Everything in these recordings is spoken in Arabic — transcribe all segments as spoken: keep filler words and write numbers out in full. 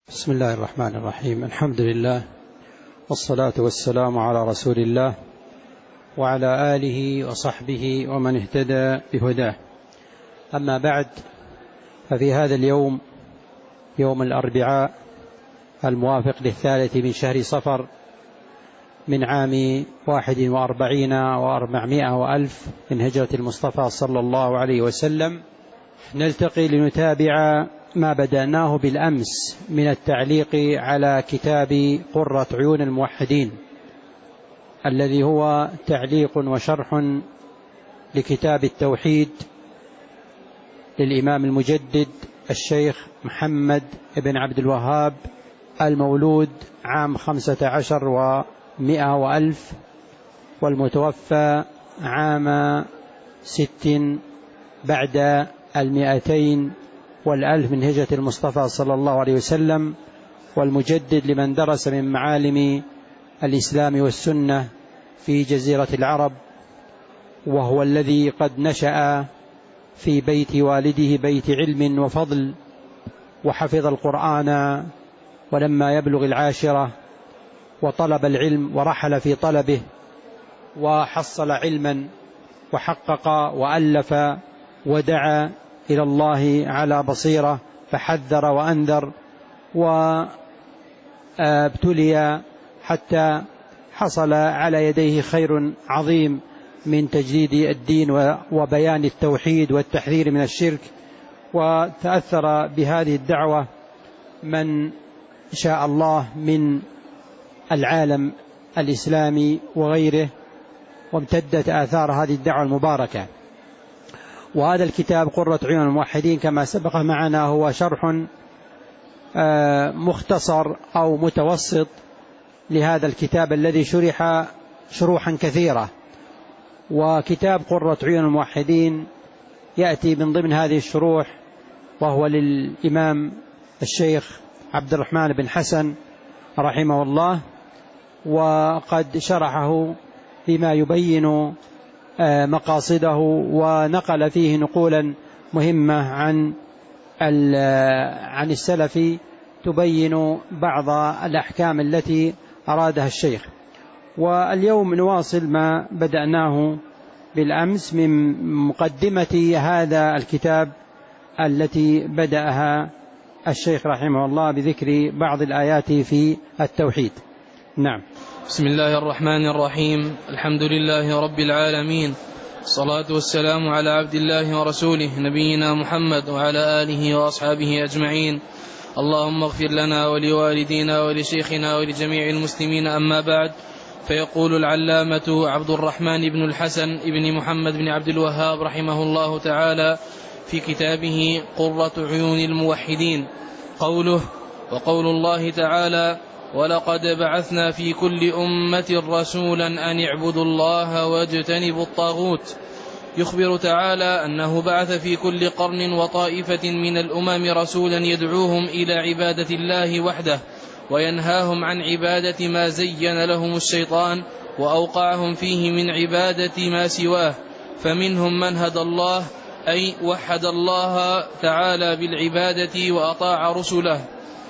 بسم الله الرحمن الرحيم. الحمد لله والصلاة والسلام على رسول الله وعلى آله وصحبه ومن اهتدى بهداه. أما بعد، ففي هذا اليوم يوم الأربعاء الموافق للثالث من شهر صفر من عام واحد وأربعين وأربعمائة وألف من هجرة المصطفى صلى الله عليه وسلم، نلتقي لنتابع ما بدأناه بالأمس من التعليق على كتاب قرة عيون الموحدين، الذي هو تعليق وشرح لكتاب التوحيد للإمام المجدد الشيخ محمد بن عبد الوهاب المولود عام خمسة عشر ومائة وألف والمتوفى عام ست بعد المئتين والألف من هجرة المصطفى صلى الله عليه وسلم، والمجدد لمن درس من معالم الإسلام والسنة في جزيرة العرب، وهو الذي قد نشأ في بيت والده بيت علم وفضل، وحفظ القرآن ولما يبلغ العاشرة وطلب العلم ورحل في طلبه وحصل علما وحقق وألف ودعا إلى الله على بصيرة، فحذر وأنذر وابتلي حتى حصل على يديه خير عظيم من تجديد الدين وبيان التوحيد والتحذير من الشرك. وتأثر بهذه الدعوة من شاء الله من العالم الإسلامي وغيره، وامتدت آثار هذه الدعوة المباركة. وهذا الكتاب قرة عيون الموحدين كما سبق معنا هو شرح مختصر أو متوسط لهذا الكتاب الذي شرح شروحا كثيرة. وكتاب قرة عيون الموحدين يأتي من ضمن هذه الشروح، وهو للإمام الشيخ عبد الرحمن بن حسن رحمه الله، وقد شرحه بما يبين مقاصده، ونقل فيه نقولا مهمة عن عن السلف تبين بعض الأحكام التي أرادها الشيخ. واليوم نواصل ما بدأناه بالأمس من مقدمة هذا الكتاب التي بدأها الشيخ رحمه الله بذكر بعض الآيات في التوحيد. نعم. بسم الله الرحمن الرحيم. الحمد لله رب العالمين، الصلاة والسلام على عبد الله ورسوله نبينا محمد وعلى آله وأصحابه أجمعين. اللهم اغفر لنا ولوالدينا ولشيخنا ولجميع المسلمين. أما بعد، فيقول العلامة عبد الرحمن بن الحسن بن محمد بن عبد الوهاب رحمه الله تعالى في كتابه قرة عيون الموحدين قوله: وقول الله تعالى: ولقد بعثنا في كل أمة رسولا أن اعبدوا الله واجتنبوا الطاغوت. يخبر تعالى أنه بعث في كل قرن وطائفة من الأمم رسولا يدعوهم إلى عبادة الله وحده، وينهاهم عن عبادة ما زين لهم الشيطان وأوقعهم فيه من عبادة ما سواه. فمنهم من هدى الله، أي وحد الله تعالى بالعبادة وأطاع رسله،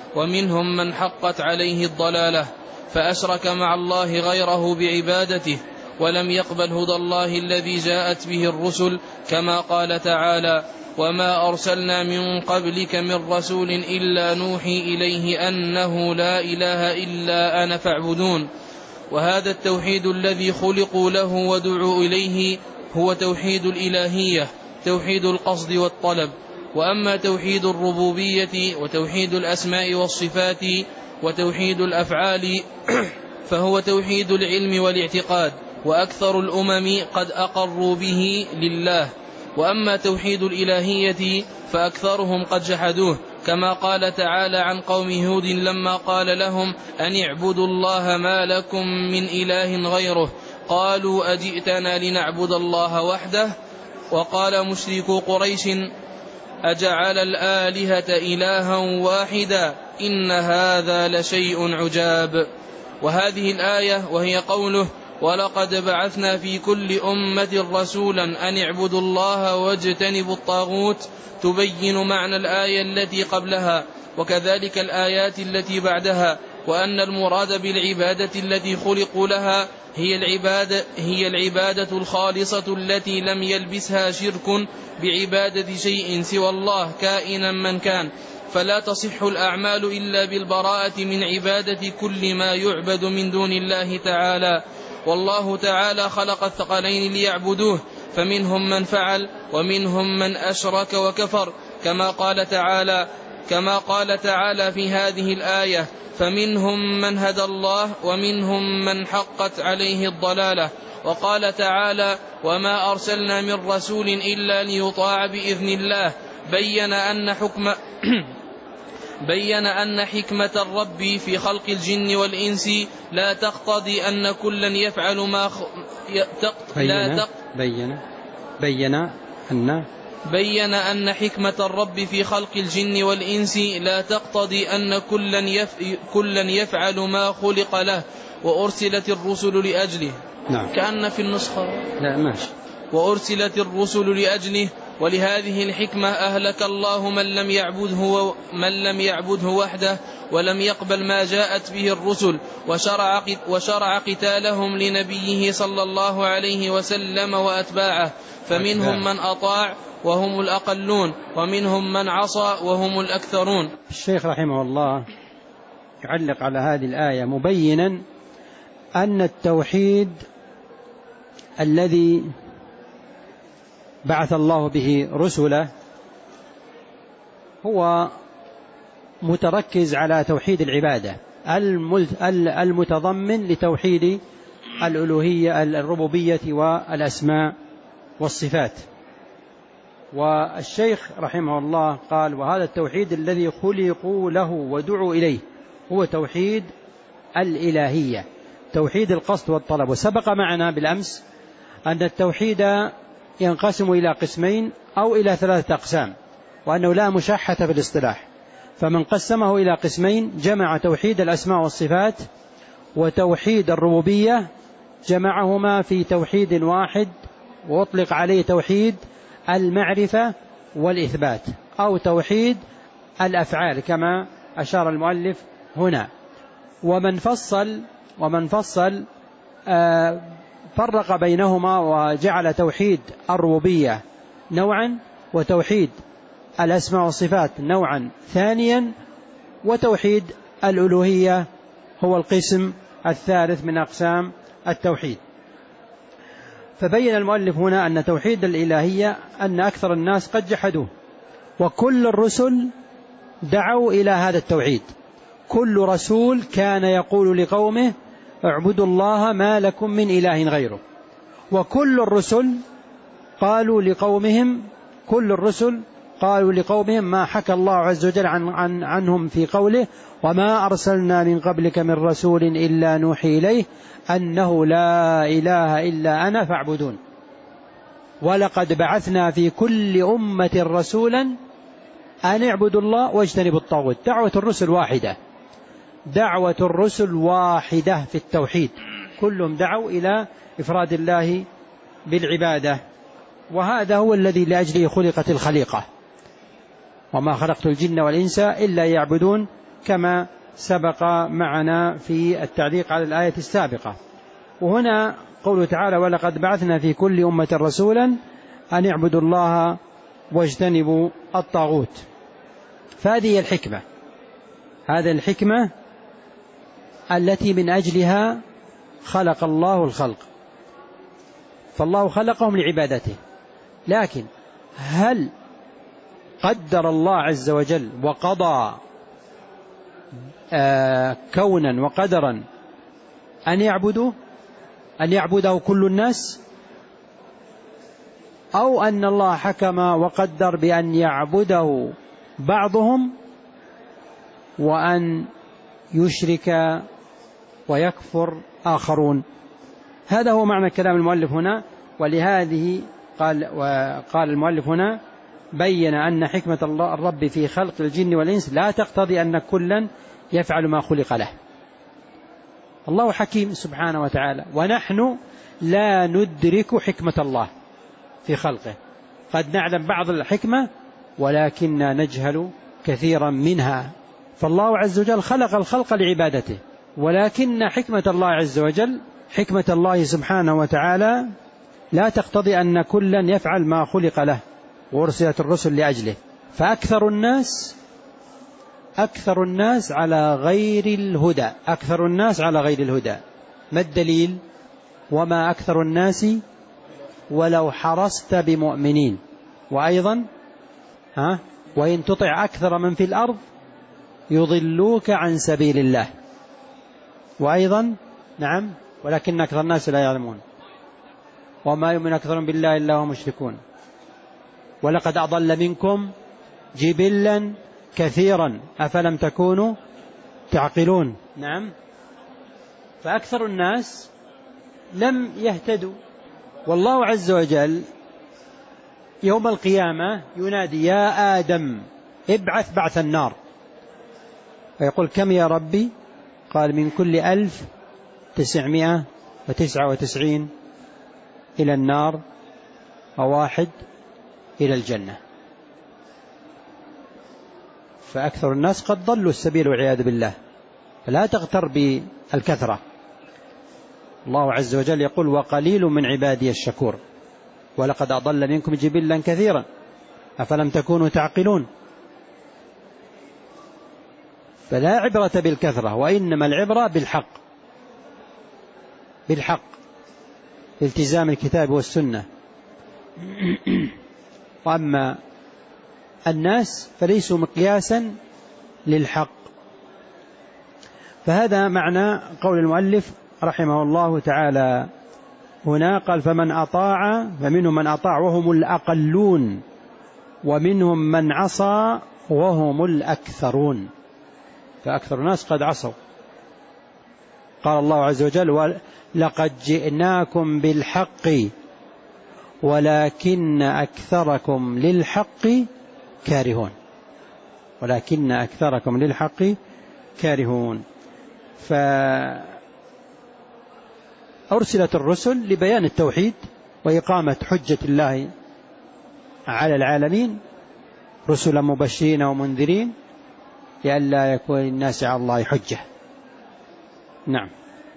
ومنهم من حقت عليه الضلالة فأشرك مع الله غيره بعبادته ولم يقبل هدى الله الذي جاءت به الرسل، كما قال تعالى: وما أرسلنا من قبلك من رسول إلا نوحي إليه أنه لا إله إلا أنا فاعبدون. وهذا التوحيد الذي خلقوا له ودعوا إليه هو توحيد الإلهية، توحيد القصد والطلب. وأما توحيد الربوبية وتوحيد الأسماء والصفات وتوحيد الأفعال فهو توحيد العلم والاعتقاد، وأكثر الأمم قد أقروا به لله. وأما توحيد الإلهية فأكثرهم قد جحدوه، كما قال تعالى عن قوم هود لما قال لهم أن اعبدوا الله ما لكم من إله غيره، قالوا أجئتنا لنعبد الله وحده. وقال مشركو قريش أجعل الآلهة إلها واحدا إن هذا لشيء عجاب. وهذه الآية وهي قوله: ولقد بعثنا في كل أمة رسولا أن اعبدوا الله واجتنبوا الطاغوت، تبين معنى الآية التي قبلها، وكذلك الآيات التي بعدها، وأن المراد بالعبادة التي خلقوا لها هي العبادة, هي العبادة الخالصة التي لم يلبسها شرك بعبادة شيء سوى الله كائنا من كان، فلا تصح الأعمال إلا بالبراءة من عبادة كل ما يعبد من دون الله تعالى. والله تعالى خلق الثقلين ليعبدوه، فمنهم من فعل ومنهم من أشرك وكفر، كما قال تعالى كما قال تعالى في هذه الآية: فمنهم من هدى الله ومنهم من حقت عليه الضلالة. وقال تعالى: وما أرسلنا من رسول إلا ليطاع بإذن الله. بين أن حكم بين أن حكمة الرب في خلق الجن والإنس لا تقتضي أن كلا يفعل ما خ... لا تق... بين بين أن بين أن حكمة الرب في خلق الجن والإنس لا تقتضي أن كلا يف... كلا يفعل ما خلق له، وأرسلت الرسل لأجله. نعم. كأن في النسخة لا ماشي. وأرسلت الرسل لأجله، ولهذه الحكمة أهلك الله من لم يعبده من لم يعبده وحده ولم يقبل ما جاءت به الرسل، وشرع وشرع قتالهم لنبيه صلى الله عليه وسلم وأتباعه، فمنهم من أطاع وهم الأقلون، ومنهم من عصى وهم الأكثرون. الشيخ رحمه الله يعلق على هذه الآية مبينا أن التوحيد الذي بعث الله به رسله هو متركز على توحيد العبادة المتضمن لتوحيد الألوهية الربوبية والأسماء والصفات. والشيخ رحمه الله قال: وهذا التوحيد الذي خلقوا له ودعوا إليه هو توحيد الإلهية، توحيد القصد والطلب. وسبق معنا بالأمس أن التوحيد ينقسم إلى قسمين أو إلى ثلاثة أقسام، وأنه لا مشاحة في الاصطلاح، فمن قسمه إلى قسمين جمع توحيد الأسماء والصفات وتوحيد الربوبية، جمعهما في توحيد واحد وأطلق عليه توحيد المعرفة والإثبات، أو توحيد الأفعال كما أشار المؤلف هنا. ومن فصل ومن فصل آه فرق بينهما وجعل توحيد الربوبية نوعا، وتوحيد الأسماء والصفات نوعا ثانيا، وتوحيد الألوهية هو القسم الثالث من أقسام التوحيد. فبين المؤلف هنا أن توحيد الإلهية أن أكثر الناس قد جحدوه، وكل الرسل دعوا إلى هذا التوحيد. كل رسول كان يقول لقومه: اعبدوا الله ما لكم من إله غيره. وكل الرسل قالوا لقومهم كل الرسل قالوا لقومهم ما حكى الله عز وجل عن عن عنهم في قوله: وما أرسلنا من قبلك من رسول إلا نوحي إليه أنه لا إله إلا أنا فاعبدون. ولقد بعثنا في كل أمة رسولا أن اعبدوا الله واجتنبوا الطاغوت. دعوة الرسل واحدة، دعوة الرسل واحدة في التوحيد، كلهم دعوا إلى إفراد الله بالعبادة، وهذا هو الذي لأجله خلقت الخليقة: وما خلقت الجن والإنس إلا يعبدون، كما سبق معنا في التعليق على الآية السابقة. وهنا قوله تعالى: ولقد بعثنا في كل أمة رسولا أن اعبدوا الله واجتنبوا الطاغوت. فهذه الحكمة، هذه الحكمة التي من أجلها خلق الله الخلق، فالله خلقهم لعبادته. لكن هل قدر الله عز وجل وقضى آه كونا وقدرا أن يعبدوا أن يعبده كل الناس، أو أن الله حكم وقدر بأن يعبده بعضهم وأن يشرك ويكفر آخرون؟ هذا هو معنى كلام المؤلف هنا. ولهذه قال وقال المؤلف هنا: بين أن حكمة الله الرب في خلق الجن والإنس لا تقتضي أن كلا يفعل ما خلق له. الله حكيم سبحانه وتعالى، ونحن لا ندرك حكمة الله في خلقه. قد نعلم بعض الحكمة ولكننا نجهل كثيرا منها، فالله عز وجل خلق الخلق لعبادته، ولكن حكمة الله عز وجل، حكمة الله سبحانه وتعالى لا تقتضي أن كلا يفعل ما خلق له وأرسلت الرسل لأجله. فأكثر الناس أكثر الناس على غير الهدى، أكثر الناس على غير الهدى. ما الدليل؟ وما أكثر الناس ولو حرصت بمؤمنين. وأيضا ها وإن تطع أكثر من في الأرض يضلوك عن سبيل الله. وأيضا نعم ولكن أكثر الناس لا يعلمون. وما يؤمن أكثر بالله إلا هم مشركون. ولقد أضل منكم جبلا كثيرا أفلم تكونوا تعقلون. نعم. فأكثر الناس لم يهتدوا. والله عز وجل يوم القيامة ينادي يا آدم ابعث بعث النار، ويقول كم يا ربي؟ قال من كل ألف تسعمائة وتسعة وتسعين إلى النار وواحد إلى الجنة. فأكثر الناس قد ضلوا السبيل والعياذ بالله. فلا تغتر بالكثرة. الله عز وجل يقول وقليل من عبادي الشكور ولقد أضل منكم جبلا كثيرا أفلم تكونوا تعقلون. فلا عبرة بالكثرة، وإنما العبرة بالحق، بالحق التزام الكتاب والسنة. وأما الناس فليسوا مقياسا للحق. فهذا معنى قول المؤلف رحمه الله تعالى هنا. قال فمن أطاع فمنهم من أطاع وهم الأقلون ومنهم من عصى وهم الأكثرون. فأكثر الناس قد عصوا. قال الله عز وجل لقد جئناكم بالحق ولكن أكثركم للحق كارهون. ولكن أكثركم للحق كارهون. فأرسلت الرسل لبيان التوحيد وإقامة حجة الله على العالمين، رسلا مبشرين ومنذرين لئلا يكون الناس على الله حجة. نعم.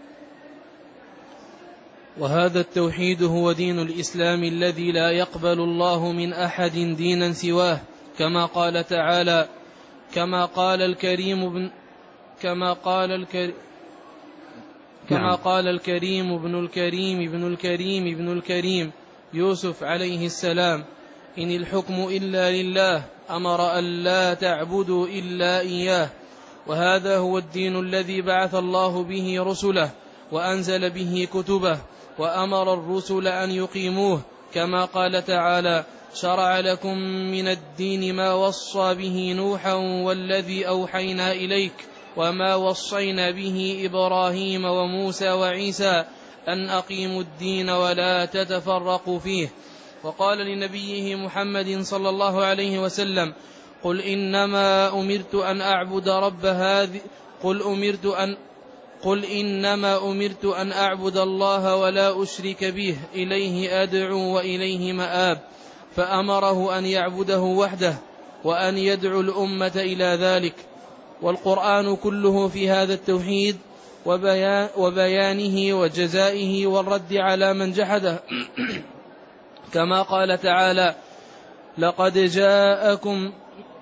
وهذا التوحيد هو دين الإسلام الذي لا يقبل الله من أحد دينا سواه، كما قال تعالى كما قال الكريم بن كما قال الكريم كما نعم. قال الكريم ابن الكريم ابن الكريم ابن الكريم يوسف عليه السلام إن الحكم إلا لله أمر أن لا تعبدوا إلا إياه. وهذا هو الدين الذي بعث الله به رسله وأنزل به كتبه وأمر الرسل أن يقيموه، كما قال تعالى شرع لكم من الدين ما وصى به نوحا والذي أوحينا إليك وما وصينا به إبراهيم وموسى وعيسى أن أقيموا الدين ولا تتفرقوا فيه. وقال لنبيه محمد صلى الله عليه وسلم قل إنما أمرت أن أعبد رب هذه قل أمرت أن قل إنما أمرت أن أعبد الله ولا أشرك به إليه أدعو وإليه مآب. فأمره أن يعبده وحده وأن يدعو الأمة إلى ذلك. والقرآن كله في هذا التوحيد وبيان وبيانه وجزائه والرد على من جحده. كما قال تعالى لقد جاءكم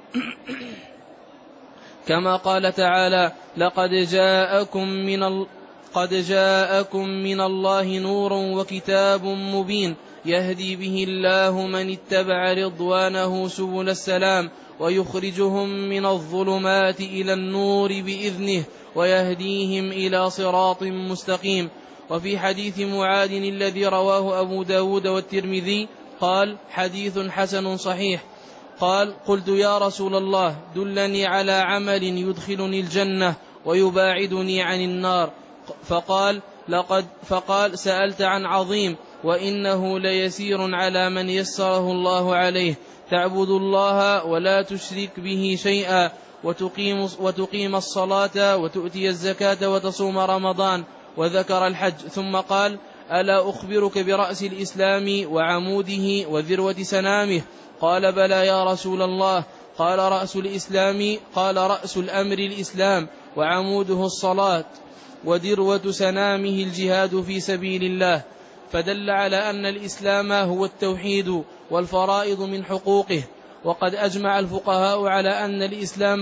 كما قال تعالى لقد جاءكم من ال... قد جاءكم من الله نور وكتاب مبين يهدي به الله من اتبع رضوانه سبل السلام ويخرجهم من الظلمات إلى النور بإذنه ويهديهم إلى صراط مستقيم. وفي حديث معاذ الذي رواه أبو داود والترمذي قال حديث حسن صحيح. قال قلت يا رسول الله دلني على عمل يدخلني الجنة ويباعدني عن النار. فقال لقد فقال سألت عن عظيم وإنه ليسير على من يسره الله عليه، تعبد الله ولا تشرك به شيئا وتقيم, وتقيم الصلاة وتؤتي الزكاة وتصوم رمضان، وذكر الحج. ثم قال ألا أخبرك برأس الإسلام وعموده وذروة سنامه؟ قال بلى يا رسول الله. قال رأس الإسلام قال رأس الأمر الإسلام وعموده الصلاة ودروة سنامه الجهاد في سبيل الله، فدل على أن الإسلام هو التوحيد والفرائض من حقوقه. وقد أجمع الفقهاء على أن الإسلام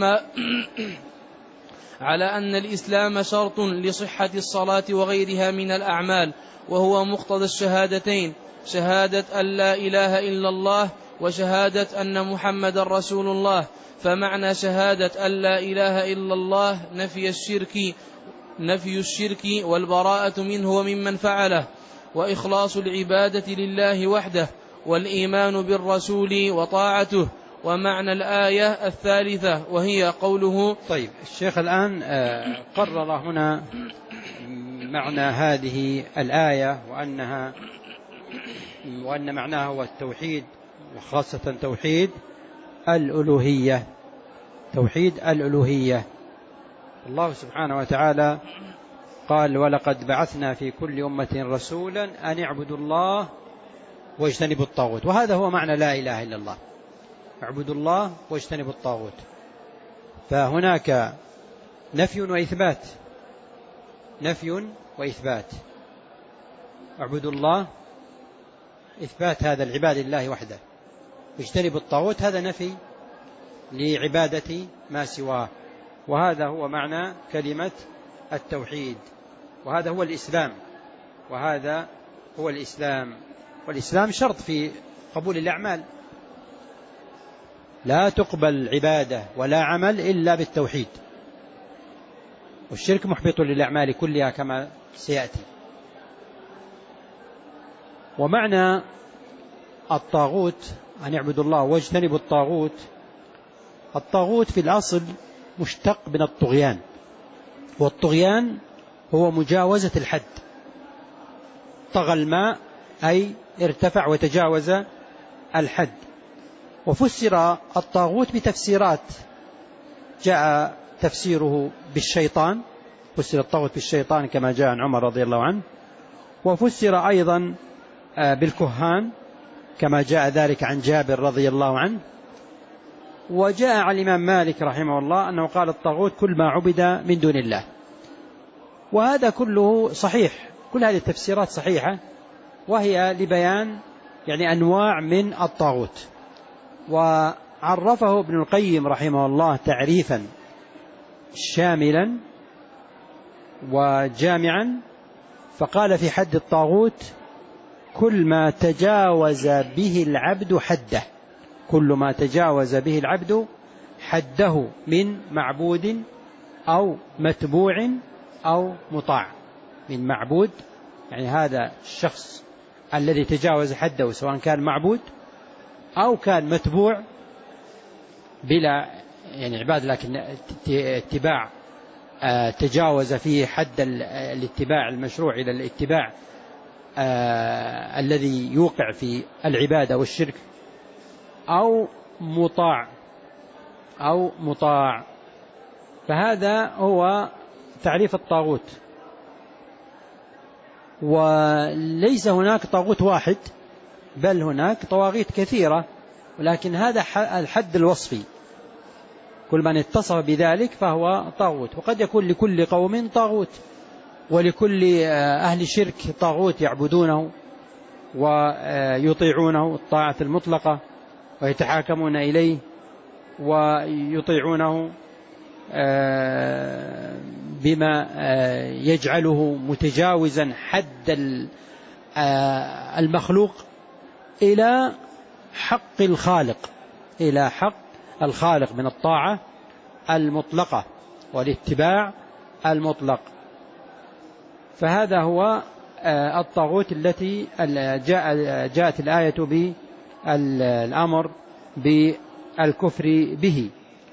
على أن الإسلام شرط لصحة الصلاة وغيرها من الأعمال، وهو مقتضى الشهادتين، شهادة أن لا إله إلا الله وشهادة أن محمد رسول الله. فمعنى شهادة أن لا إله إلا الله نفي الشرك نفي الشرك والبراءة منه وممن فعله، وإخلاص العبادة لله وحده، والإيمان بالرسول وطاعته. ومعنى الآية الثالثة وهي قوله. طيب، الشيخ الآن قرر هنا معنى هذه الآية، وأنها وأن معناها هو التوحيد، وخاصة توحيد الألوهية. توحيد الألوهية. الله سبحانه وتعالى قال: ولقد بعثنا في كل أمة رسولا أن اعبدوا الله واجتنبوا الطاغوت. وهذا هو معنى لا إله إلا الله، اعبدوا الله واجتنبوا الطاغوت. فهناك نفي وإثبات، نفي وإثبات. اعبدوا الله إثبات هذا العباد لله وحده، واجتنبوا الطاغوت هذا نفي لعبادة ما سواه. وهذا هو معنى كلمة التوحيد، وهذا هو الإسلام، وهذا هو الإسلام. والإسلام شرط في قبول الأعمال، لا تقبل عبادة ولا عمل إلا بالتوحيد، والشرك محبط للأعمال كلها كما سيأتي. ومعنى الطاغوت أن يعبدوا الله واجتنبوا الطاغوت، الطاغوت في الأصل مشتق من الطغيان، والطغيان هو مجاوزة الحد. طغى الماء أي ارتفع وتجاوز الحد. وفسر الطاغوت بتفسيرات، جاء تفسيره بالشيطان، فسر الطاغوت بالشيطان كما جاء عن عمر رضي الله عنه، وفسر أيضا بالكهان كما جاء ذلك عن جابر رضي الله عنه. وجاء عن الإمام مالك رحمه الله أنه قال: الطاغوت كل ما عبد من دون الله. وهذا كله صحيح، كل هذه التفسيرات صحيحة، وهي لبيان يعني أنواع من الطاغوت. وعرفه ابن القيم رحمه الله تعريفا شاملا وجامعا، فقال في حد الطاغوت: كل ما تجاوز به العبد حده، كل ما تجاوز به العبد حده من معبود أو متبوع أو مطاع. من معبود يعني هذا الشخص الذي تجاوز حده، سواء كان معبود أو كان متبوع بلا يعني عباد، لكن اتباع تجاوز فيه حد الاتباع المشروع إلى الاتباع الذي يوقع في العبادة والشرك، أو مطاع أو مطاع. فهذا هو تعريف الطاغوت. وليس هناك طاغوت واحد، بل هناك طواغيت كثيرة، ولكن هذا الحد الوصفي، كل من اتصف بذلك فهو طاغوت. وقد يكون لكل قوم طاغوت، ولكل أهل شرك طاغوت يعبدونه ويطيعونه الطاعة المطلقة، ويتحاكمون إليه ويطيعونه بما يجعله متجاوزا حد المخلوق إلى حق الخالق، إلى حق الخالق من الطاعة المطلقة والاتباع المطلق. فهذا هو الطاغوت التي جاءت الآية بالأمر بالكفر به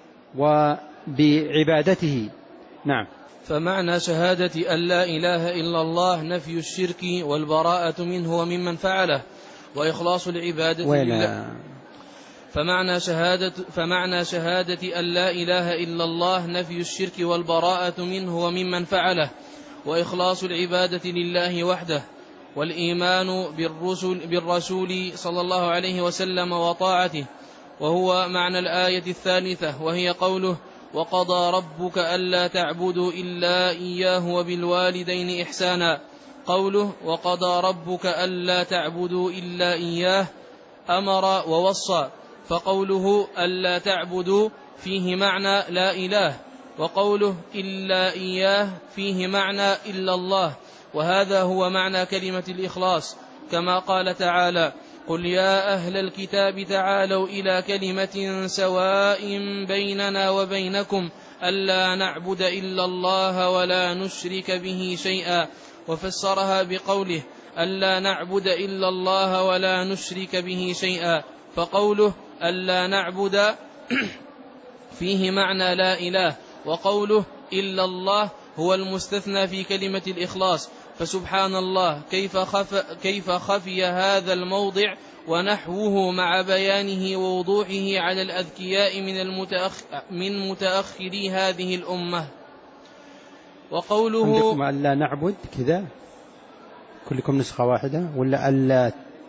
وبعبادته. نعم. فمعنى شهادة أن لا إله إلا الله نفي الشرك والبراءة منه وممن فعله، وإخلاص العبادة لله. فمعنى شهادة, فمعنى شهادة أن لا إله إلا الله نفي الشرك والبراءة منه وممن فعله، وإخلاص العبادة لله وحده، والإيمان بالرسل بالرسول صلى الله عليه وسلم وطاعته، وهو معنى الآية الثالثة، وهي قوله وقضى ربك ألا تعبدوا إلا إياه وبالوالدين إحسانا. قوله وقضى ربك ألا تعبدوا إلا إياه أمر ووصى، فقوله ألا تعبدوا فيه معنى لا إله، وقوله إلا إياه فيه معنى إلا الله، وهذا هو معنى كلمة الإخلاص، كما قال تعالى قل يا أهل الكتاب تعالوا إلى كلمة سواء بيننا وبينكم ألا نعبد إلا الله ولا نشرك به شيئا، وفسرها بقوله ألا نعبد إلا الله ولا نشرك به شيئا، فقوله ألا نعبد فيه معنى لا إله، وقوله إلا الله هو المستثنى في كلمة الإخلاص. فسبحان الله كيف خف كيف خفي هذا الموضع ونحوه مع بيانه ووضوحه على الأذكياء من, المتأخ من متأخري هذه الأمة. وقوله عندكم ألا نعبد كذا كلكم نسخة واحدة ولا ألا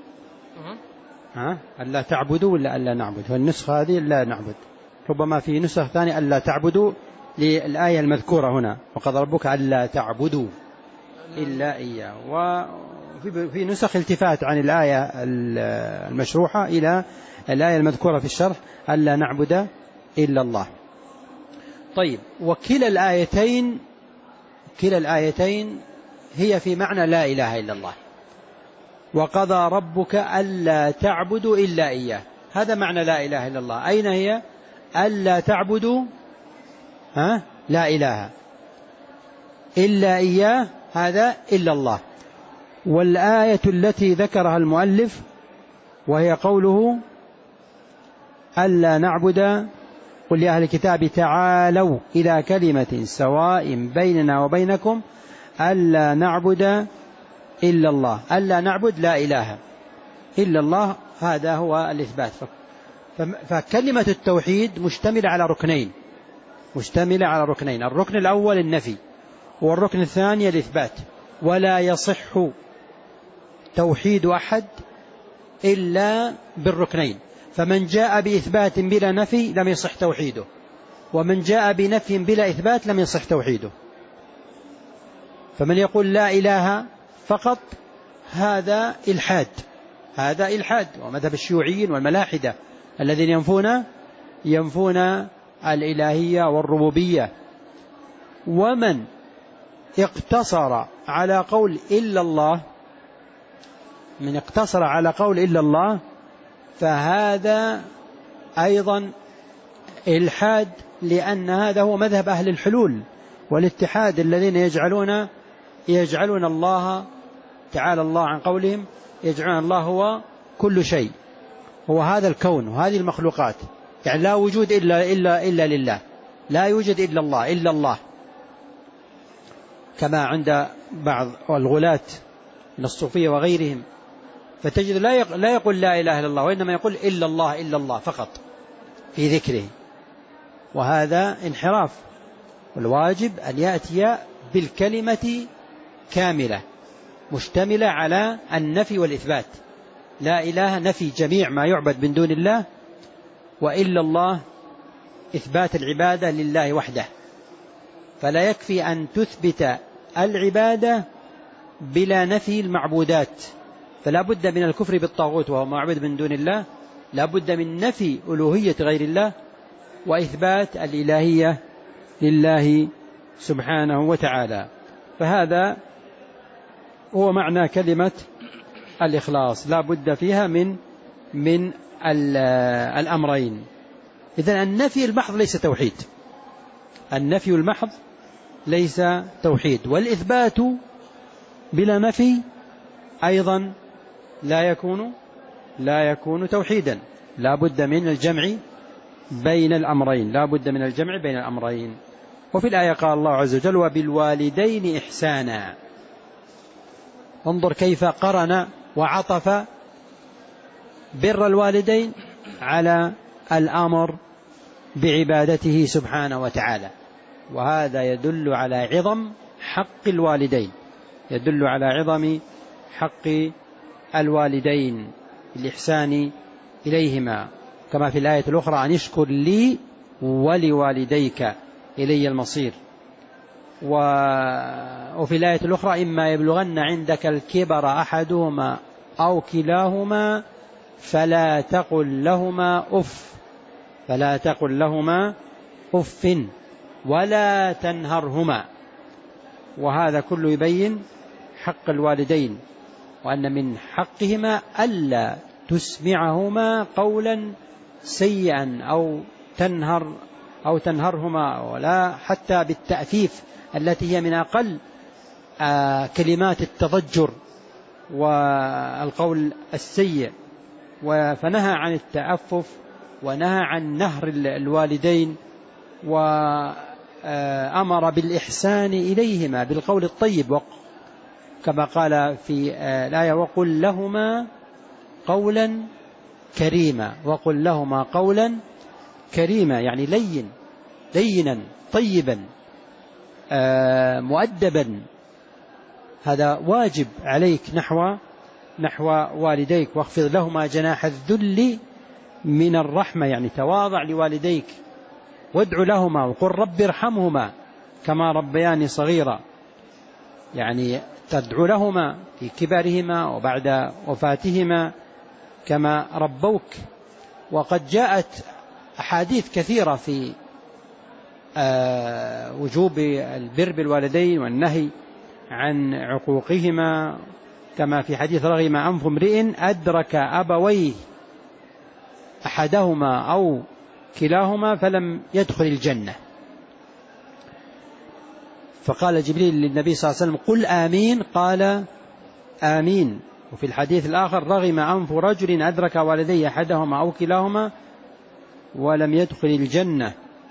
ها ألا تعبدوا ولا ألا نعبد؟ والنسخة هذه لا نعبد، ربما في نسخ ثانية ألا تعبدوا للآية المذكورة هنا وقد ربك ألا تعبدوا إلا إياه، وفي نسخ التفات عن الآية المشروحة إلى الآية المذكورة في الشرح ألا نعبد إلا الله. طيب، وكلا الآيتين كلا الآيتين هي في معنى لا إله إلا الله. وقضى ربك ألا تعبدوا إلا إياه، هذا معنى لا إله إلا الله. أين هي؟ ألا تعبدوا ها لا إله إلا إياه، هذا إلا الله. والآية التي ذكرها المؤلف وهي قوله ألا نعبد قل يا أهل الكتاب تعالوا إلى كلمة سواء بيننا وبينكم ألا نعبد إلا الله. ألا نعبد لا إله إلا الله، هذا هو الإثبات. فكلمة التوحيد مشتملة على ركنين مشتملة على ركنين الركن الأول النفي، والركن الثاني الإثبات. ولا يصح توحيد أحد إلا بالركنين، فمن جاء بإثبات بلا نفي لم يصح توحيده، ومن جاء بنفي بلا إثبات لم يصح توحيده. فمن يقول لا إله فقط هذا إلحاد هذا إلحاد ومذهب الشيوعيين والملاحدة الذين ينفون ينفون الإلهية والربوبية. ومن اقتصر على قول إلا الله من اقتصر على قول إلا الله فهذا أيضا إلحاد، لأن هذا هو مذهب أهل الحلول والاتحاد الذين يجعلون يجعلون الله تعالى الله عن قولهم يجعلون الله هو كل شيء، هو هذا الكون وهذه المخلوقات، يعني لا وجود إلا, إلا, إلا لله، لا يوجد إلا الله إلا الله، كما عند بعض الغلاة من الصوفية وغيرهم. فتجد لا يقول لا إله إلا الله، وإنما يقول إلا الله إلا الله فقط في ذكره، وهذا انحراف. والواجب أن يأتي بالكلمة كاملة مشتملة على النفي والإثبات. لا إله نفي جميع ما يعبد من دون الله، وإلا الله إثبات العبادة لله وحده. فلا يكفي أن تثبت العبادة بلا نفي المعبودات، فلا بد من الكفر بالطاغوت وهو معبد من دون الله، لا بد من نفي ألوهية غير الله وإثبات الإلهية لله سبحانه وتعالى. فهذا هو معنى كلمة الإخلاص، لا بد فيها من من الأمرين. إذن النفي المحض ليس توحيد، النفي المحض ليس توحيد، والإثبات بلا نفي أيضا لا يكون لا يكون توحيدا. لا بد من الجمع بين الأمرين لا بد من الجمع بين الأمرين. وفي الآية قال الله عز وجل وبالوالدين إحسانا. انظر كيف قرن وعطف بر الوالدين على الأمر بعبادته سبحانه وتعالى، وهذا يدل على عظم حق الوالدين يدل على عظم حق الوالدين الإحسان إليهما. كما في الآية الأخرى أن اشكر لي ولوالديك إلي المصير. وفي الآية الأخرى إما يبلغن عندك الكبر أحدهما أو كلاهما فلا تقل لهما أف فلا تقل لهما أف ولا تنهرهما. وهذا كله يبين حق الوالدين، وأن من حقهما ألا تسمعهما قولا سيئا أو تنهر أو تنهرهما، ولا حتى بالتأفيف التي هي من أقل كلمات التضجر والقول السيء. فنهى عن التأفف ونهى عن نهر الوالدين، وأمر بالإحسان إليهما بالقول الطيب، كما قال في الآية وقل لهما قولا كريما وقل لهما قولا كريما، يعني لين لينا طيبا مؤدبا. هذا واجب عليك نحو نحو والديك. واخفض لهما جناح الذل من الرحمة، يعني تواضع لوالديك وادع لهما وقل رب ارحمهما كما ربياني صغيرا، يعني تدعو لهما في كبرهما وبعد وفاتهما كما ربوك. وقد جاءت أحاديث كثيرة في وجوب البر بالوالدين والنهي عن عقوقهما، كما في حديث رغم أنف امرئ أدرك أبويه أحدهما أو كلاهما فلم يدخل الجنة. فقال جبريل للنبي صلى الله عليه وسلم قل آمين، قال آمين. وفي الحديث الآخر رغم أنف رجل أدرك والديه أحدهما أو كلاهما ولم يدخل الجنة.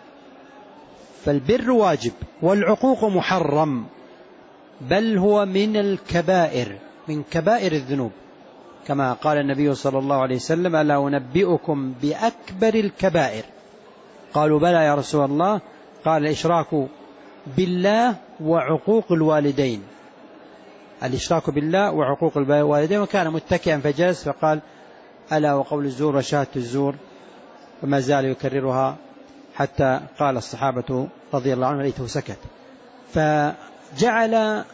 فالبر واجب والعقوق محرم، بل هو من الكبائر من كبائر الذنوب، كما قال النبي صلى الله عليه وسلم ألا أنبئكم بأكبر الكبائر؟ قالوا بلى يا رسول الله، قال الإشراك بالله وعقوق الوالدين. الإشراك بالله وعقوق الوالدين. وكان متكئا فجلس فقال ألا وقول الزور وشهادة الزور، وما زال يكررها حتى قال الصحابة رضي الله عنهم ليته سكت. فجعل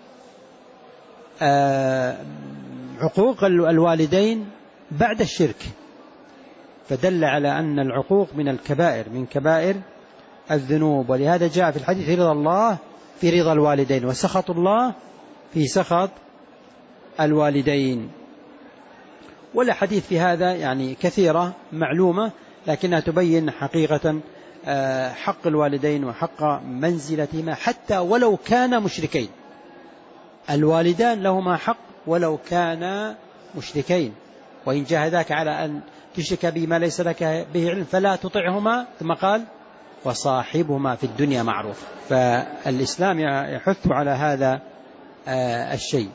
عقوق الوالدين بعد الشرك، فدل على أن العقوق من الكبائر من كبائر الذنوب. ولهذا جاء في الحديث رضا الله في رضا الوالدين وسخط الله في سخط الوالدين. والحديث في هذا يعني كثيرة معلومة، لكنها تبين حقيقة حق الوالدين وحق منزلتهما حتى ولو كانا مشركين. الوالدان لهما حق ولو كانا مشركين، وإن جاهداك على أن تشرك بما ليس لك به علم فلا تطعهما، ثم قال وصاحبهما في الدنيا معروف. فالإسلام يحث على هذا الشيء.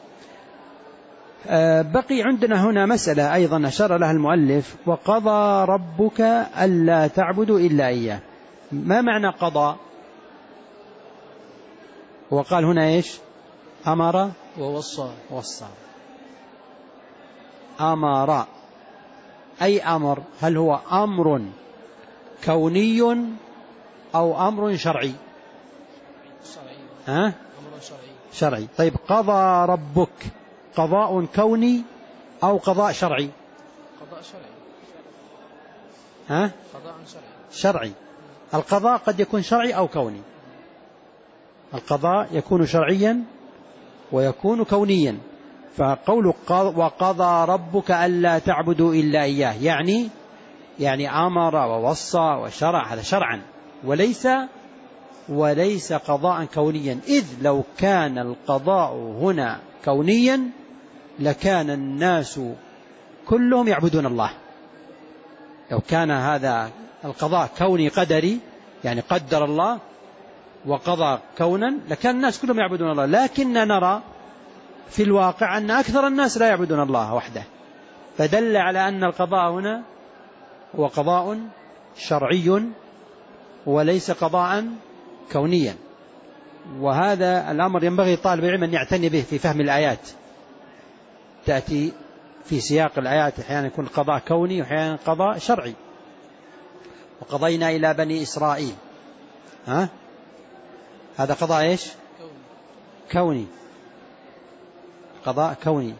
بقي عندنا هنا مسألة أيضا أشار لها المؤلف، وقضى ربك ألا تعبدوا إلا إياه. ما معنى قضى؟ وقال هنا إيش؟ أمر ووصى. وصى. أمر أي أمر؟ هل هو أمر كوني أو أمر شرعي؟ ها؟ أمر شرعي. شرعي. طيب قضى ربك قضاء كوني أو قضاء شرعي؟ قضاء شرعي. ها؟ قضاء شرعي. شرعي. القضاء قد يكون شرعي أو كوني. القضاء يكون شرعيا ويكون كونيا. فقول وقضى ربك ألا تعبدوا إلا إياه يعني يعني أمر ووصى وشرع، هذا شرعا، وليس وليس قضاء كونيا. إذ لو كان القضاء هنا كونيا لكان الناس كلهم يعبدون الله. لو كان هذا القضاء كوني قدري، يعني قدر الله وقضى كونا، لكان الناس كلهم يعبدون الله. لكن نرى في الواقع أن أكثر الناس لا يعبدون الله وحده، فدل على أن القضاء هنا هو قضاء شرعي وليس قضاء كونيا. وهذا الأمر ينبغي طالب العلم أن يعتني به في فهم الآيات. تأتي في سياق الآيات أحيانا يكون قضاء كوني وأحيانا قضاء شرعي، وقضينا إلى بني إسرائيل. ها؟ هذا قضاء إيش؟ كوني. قضاء كوني.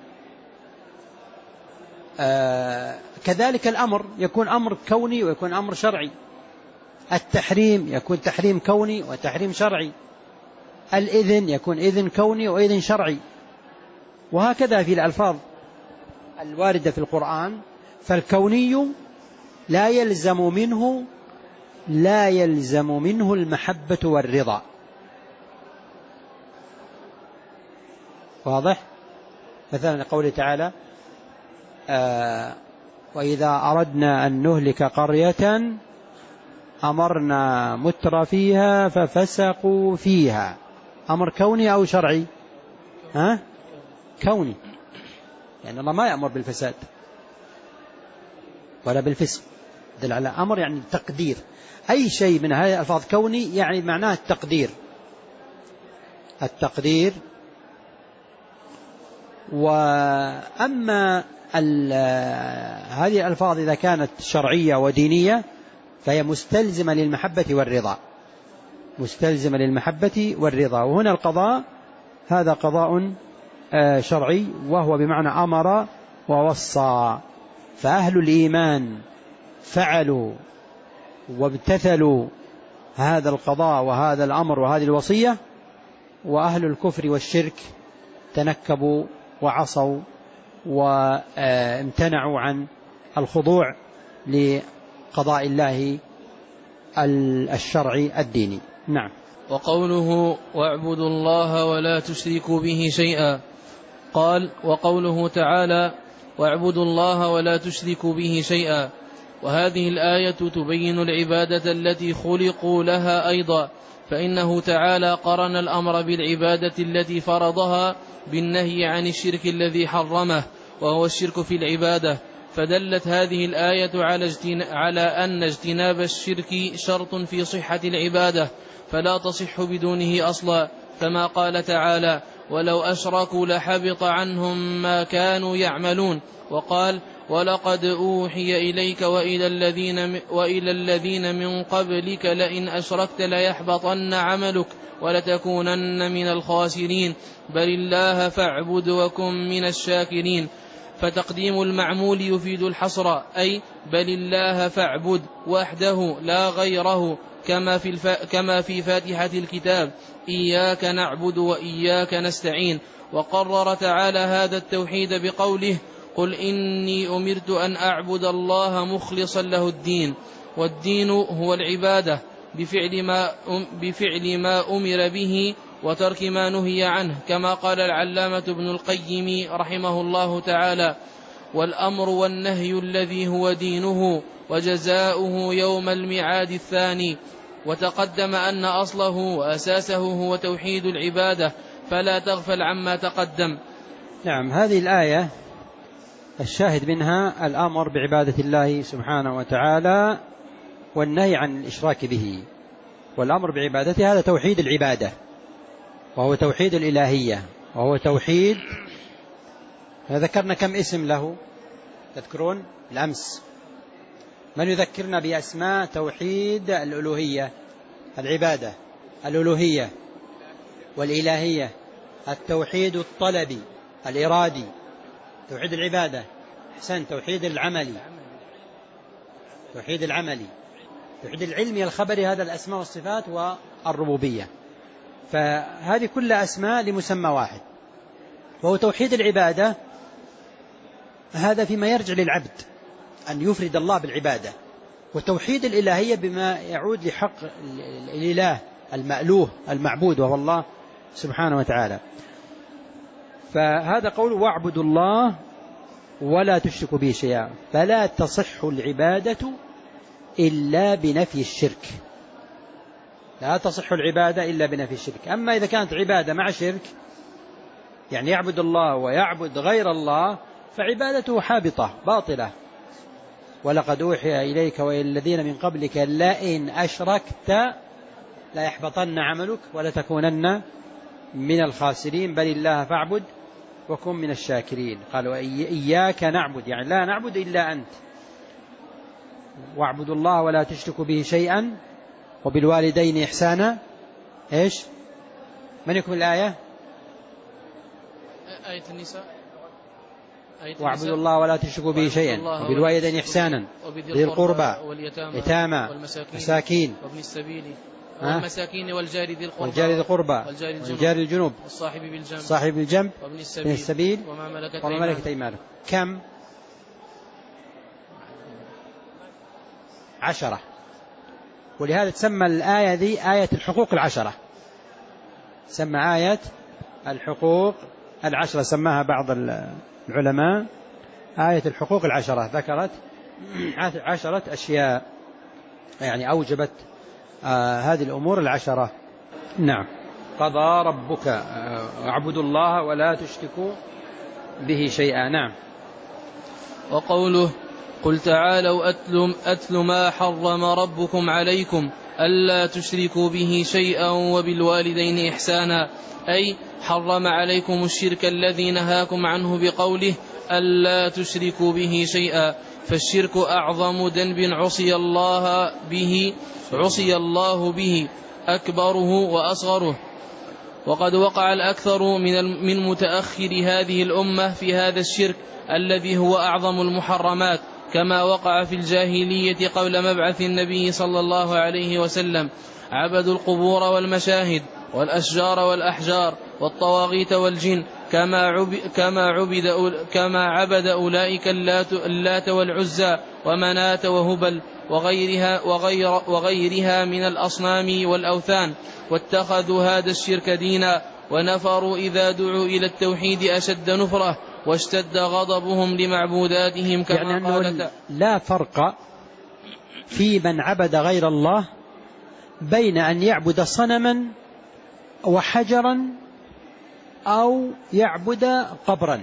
آه كذلك الأمر يكون أمر كوني ويكون أمر شرعي. التحريم يكون تحريم كوني وتحريم شرعي. الإذن يكون إذن كوني وإذن شرعي. وهكذا في الألفاظ الواردة في القرآن. فالكوني لا يلزم منه لا يلزم منه المحبة والرضا. واضح؟ مثلا قوله تعالى آه وإذا أردنا أن نهلك قرية أمرنا متر فيها ففسقوا فيها. أمر كوني أو شرعي؟ ها؟ كوني، يعني الله ما يأمر بالفساد ولا بالفسق، دل على أمر يعني تقدير. أي شيء من هذه الألفاظ كوني يعني معناه التقدير التقدير وأما هذه الألفاظ إذا كانت شرعية ودينية فهي مستلزمة للمحبة والرضا مستلزمة للمحبة والرضا. وهنا القضاء هذا قضاء شرعي وهو بمعنى أمر ووصى. فأهل الإيمان فعلوا وابتثلوا هذا القضاء وهذا الأمر وهذه الوصية، وأهل الكفر والشرك تنكبوا وعصوا وامتنعوا عن الخضوع لقضاء الله الشرعي الديني. نعم. وقوله واعبدوا الله ولا تشركوا به شيئا، قال وقوله تعالى واعبدوا الله ولا تشركوا به شيئا، وهذه الآية تبين العبادة التي خلقوا لها أيضا، فإنه تعالى قرن الأمر بالعبادة التي فرضها بالنهي عن الشرك الذي حرمه وهو الشرك في العبادة. فدلت هذه الآية على, على أن اجتناب الشرك شرط في صحة العبادة فلا تصح بدونه أصلا، كما قال تعالى ولو أشركوا لحبط عنهم ما كانوا يعملون. وقال ولقد أوحي إليك وإلى الذين, وإلى الذين من قبلك لئن أشركت ليحبطن عملك ولتكونن من الخاسرين بل الله فاعبد وكن من الشاكرين. فتقديم المعمول يفيد الحصر، أي بل الله فاعبد وحده لا غيره، كما في, الف... كما في فاتحة الكتاب إياك نعبد وإياك نستعين. وقرر تعالى هذا التوحيد بقوله قل إني أمرت أن أعبد الله مخلصا له الدين. والدين هو العبادة بفعل ما, بفعل ما أمر به وترك ما نهي عنه، كما قال العلامة ابن القيم رحمه الله تعالى والأمر والنهي الذي هو دينه وجزاؤه يوم الميعاد الثاني. وتقدم أن أصله وأساسه هو توحيد العبادة، فلا تغفل عما تقدم. نعم. هذه الآية الشاهد منها الأمر بعبادة الله سبحانه وتعالى والنهي عن الإشراك به. والأمر بعبادته هذا توحيد العبادة وهو توحيد الإلهية وهو توحيد. ذكرنا كم اسم له تذكرون الأمس؟ من يذكرنا بأسماء توحيد الألوهية؟ العبادة، الألوهية والإلهية، التوحيد الطلبي الإرادي، توحيد العبادة، أحسن، توحيد العملي، توحيد العملي، توحيد العلمي الخبري، هذا الأسماء والصفات والربوبية. فهذه كلها أسماء لمسمى واحد، وهو توحيد العبادة. هذا فيما يرجع للعبد أن يفرد الله بالعبادة، وتوحيد الإلهية بما يعود لحق الإله المألوه المعبود وهو الله سبحانه وتعالى. فهذا قول واعبدوا الله ولا تشركوا به شيئا، فلا تصح العبادة إلا بنفي الشرك. لا تصح العبادة إلا بنفي الشرك. أما إذا كانت عبادة مع شرك، يعني يعبد الله ويعبد غير الله، فعبادته حابطة باطلة. ولقد أوحي إليك وإلى الذين من قبلك لئن أشركت لا يحبطن عملك ولتكونن من الخاسرين بل الله فاعبد وكن من الشاكرين. قالوا إياك نعبد، يعني لا نعبد إلا أنت. واعبدوا الله ولا تشركوا به شيئا وبالوالدين إحسانا. إيش من يكمل الآية؟ آية النساء. واعبدوا الله ولا تشركوا به شيئا وبالوالدين إحسانا ذي القربى واليتامى والمساكين وابن السبيل والمساكين والجار ذي القربى والجار ذي القربى والجار الجنوب والصاحب بالجنب صاحب الجنب وابن السبيل, السبيل وما ملكت أيمانكم. كم؟ عشرة. ولهذا تسمى الآية ذي آية الحقوق العشرة، سمى آية الحقوق العشرة، سماها بعض العلماء آية الحقوق العشرة. ذكرت عشرة أشياء يعني أوجبت آه هذه الأمور العشرة. نعم. قضى ربك اعبدوا الله ولا تشركوا به شيئا. نعم. وقوله قل تعالوا أتل, أتل ما حرم ربكم عليكم ألا تشركوا به شيئا وبالوالدين إحسانا، أي حرم عليكم الشرك الذي نهاكم عنه بقوله ألا تشركوا به شيئا، فالشرك أعظم ذنب عصي الله به عصي الله به أكبره وأصغره. وقد وقع الأكثر من من متأخر هذه الأمة في هذا الشرك الذي هو أعظم المحرمات، كما وقع في الجاهلية قبل مبعث النبي صلى الله عليه وسلم. عبدوا القبور والمشاهد والأشجار والأحجار والطواغيت والجن، كما عبد كما عبد كما عبد أولئك اللات والعزى ومناة وهبل وغيرها وغير وغيرها من الأصنام والأوثان، واتخذوا هذا الشرك دينا، ونفروا إذا دعوا إلى التوحيد أشد نفرة، واشتد غضبهم لمعبوداتهم، كما يعني قالت لا فرق في من عبد غير الله بين أن يعبد صنما وحجرا أو يعبد قبرا،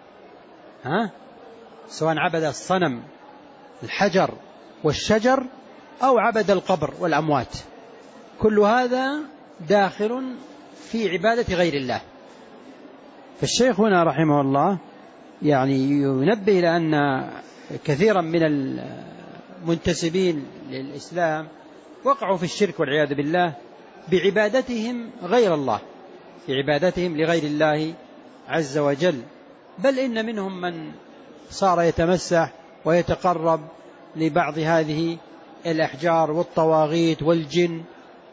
ها؟ سواء عبد الصنم الحجر والشجر أو عبد القبر والأموات، كل هذا داخل في عبادة غير الله. فالشيخ هنا رحمه الله يعني ينبه إلى أن كثيرا من المنتسبين للإسلام وقعوا في الشرك والعياذ بالله بعبادتهم غير الله، بعبادتهم لغير الله عز وجل، بل إن منهم من صار يتمسح ويتقرب لبعض هذه الأحجار والطواغيت والجن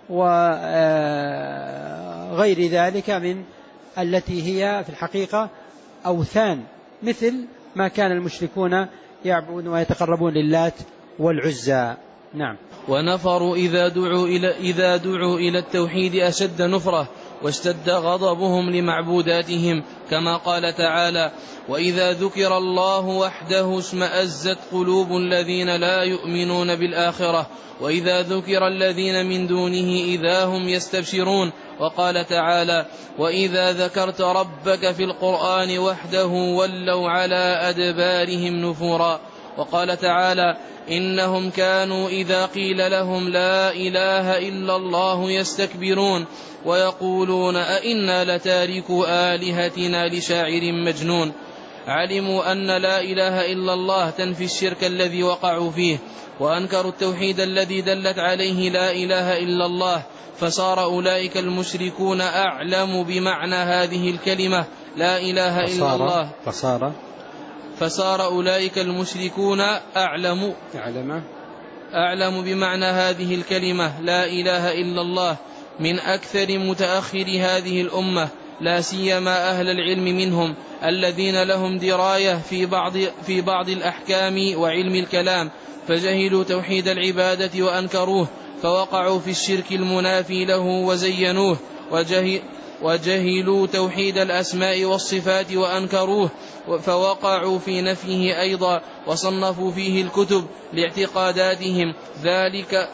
وغير ذلك من التي هي في الحقيقة أوثان، مثل ما كان المشركون يعبدون ويتقربون للات والعزى. نعم. ونفروا إذا دعوا إلى, إذا دعوا إلى التوحيد أشد نفرة، واشتد غضبهم لمعبوداتهم، كما قال تعالى وإذا ذكر الله وحده اشمأزت قلوب الذين لا يؤمنون بالآخرة وإذا ذكر الذين من دونه إذا هم يستبشرون. وقال تعالى وإذا ذكرت ربك في القرآن وحده ولوا على أدبارهم نفورا. وقال تعالى إنهم كانوا إذا قيل لهم لا إله إلا الله يستكبرون ويقولون أئنا لتاركوا آلهتنا لشاعر مجنون. علموا أن لا إله إلا الله تنفي الشرك الذي وقعوا فيه، وأنكروا التوحيد الذي دلت عليه لا إله إلا الله، فصار أولئك المشركون أعلم بمعنى هذه الكلمة لا إله إلا الله فصار فصار أولئك المشركون أعلم أعلم أعلم بمعنى هذه الكلمة لا إله إلا الله من أكثر متأخر هذه الأمة، لا سيما أهل العلم منهم الذين لهم دراية في بعض, في بعض الأحكام وعلم الكلام، فجهلوا توحيد العبادة وأنكروه، فوقعوا في الشرك المنافي له وزينوه، وجهل وجهلوا توحيد الأسماء والصفات وأنكروه، فوقعوا في نفيه أيضا، وصنفوا فيه الكتب لاعتقاداتهم ذلك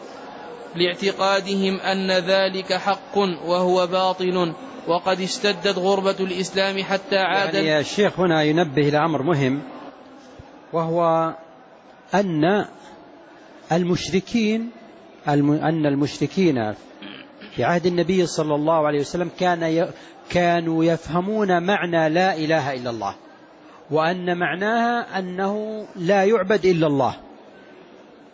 لاعتقادهم أن ذلك حق وهو باطل، وقد اشتدت غربة الإسلام حتى عاد. يعني الشيخ هنا ينبه إلى أمر مهم، وهو أن المشركين أن المشركين في عهد النبي صلى الله عليه وسلم كان كانوا يفهمون معنى لا إله إلا الله، وأن معناها أنه لا يعبد إلا الله،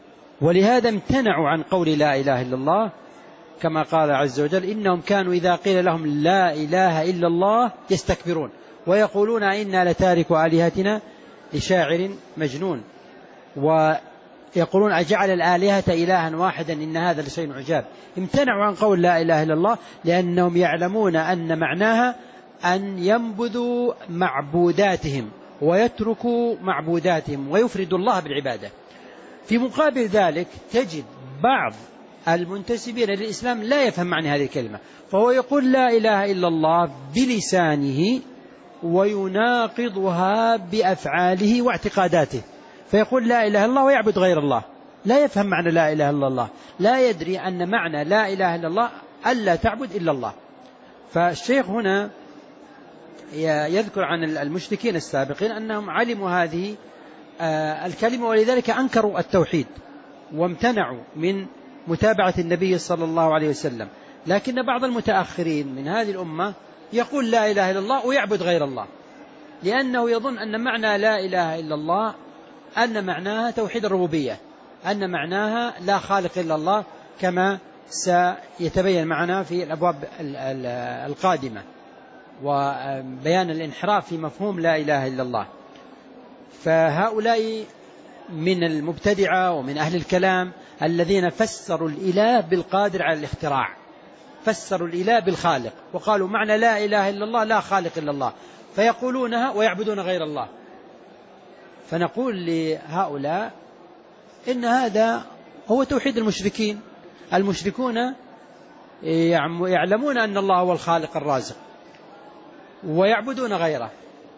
ولهذا امتنعوا عن قول لا إله إلا الله، كما قال عز وجل: إنهم كانوا إذا قيل لهم لا إله إلا الله يستكبرون ويقولون إنا لتارك آلهتنا لشاعر مجنون، ويقولون أجعل الآلهة إلها واحدا إن هذا لشيء عجاب. امتنعوا عن قول لا إله إلا الله لأنهم يعلمون أن معناها أن ينبذوا معبوداتهم ويتركوا معبوداتهم ويفردوا الله بالعبادة. في مقابل ذلك تجد بعض المنتسبين للإسلام لا يفهم معنى هذه الكلمة، فهو يقول لا إله إلا الله بلسانه ويناقضها بأفعاله واعتقاداته، فيقول لا إله إلا الله ويعبد غير الله، لا يفهم معنى لا إله إلا الله، لا يدري أن معنى لا إله إلا الله ألا تعبد إلا الله. فالشيخ هنا يذكر عن المشركين السابقين أنهم علموا هذه الكلمة ولذلك أنكروا التوحيد وامتنعوا من متابعة النبي صلى الله عليه وسلم. لكن بعض المتأخرين من هذه الأمة يقول لا إله إلا الله ويعبد غير الله، لأنه يظن أن معنى لا إله إلا الله أن معناها توحيد الربوبية، أن معناها لا خالق إلا الله، كما سيتبين معنا في الأبواب القادمة وبيان الانحراف في مفهوم لا إله إلا الله. فهؤلاء من المبتدعة ومن أهل الكلام الذين فسروا الإله بالقادر على الاختراع، فسروا الإله بالخالق، وقالوا معنى لا إله إلا الله لا خالق إلا الله، فيقولونها ويعبدون غير الله. فنقول لهؤلاء إن هذا هو توحيد المشركين. المشركون يعلمون أن الله هو الخالق الرازق ويعبدون غيره،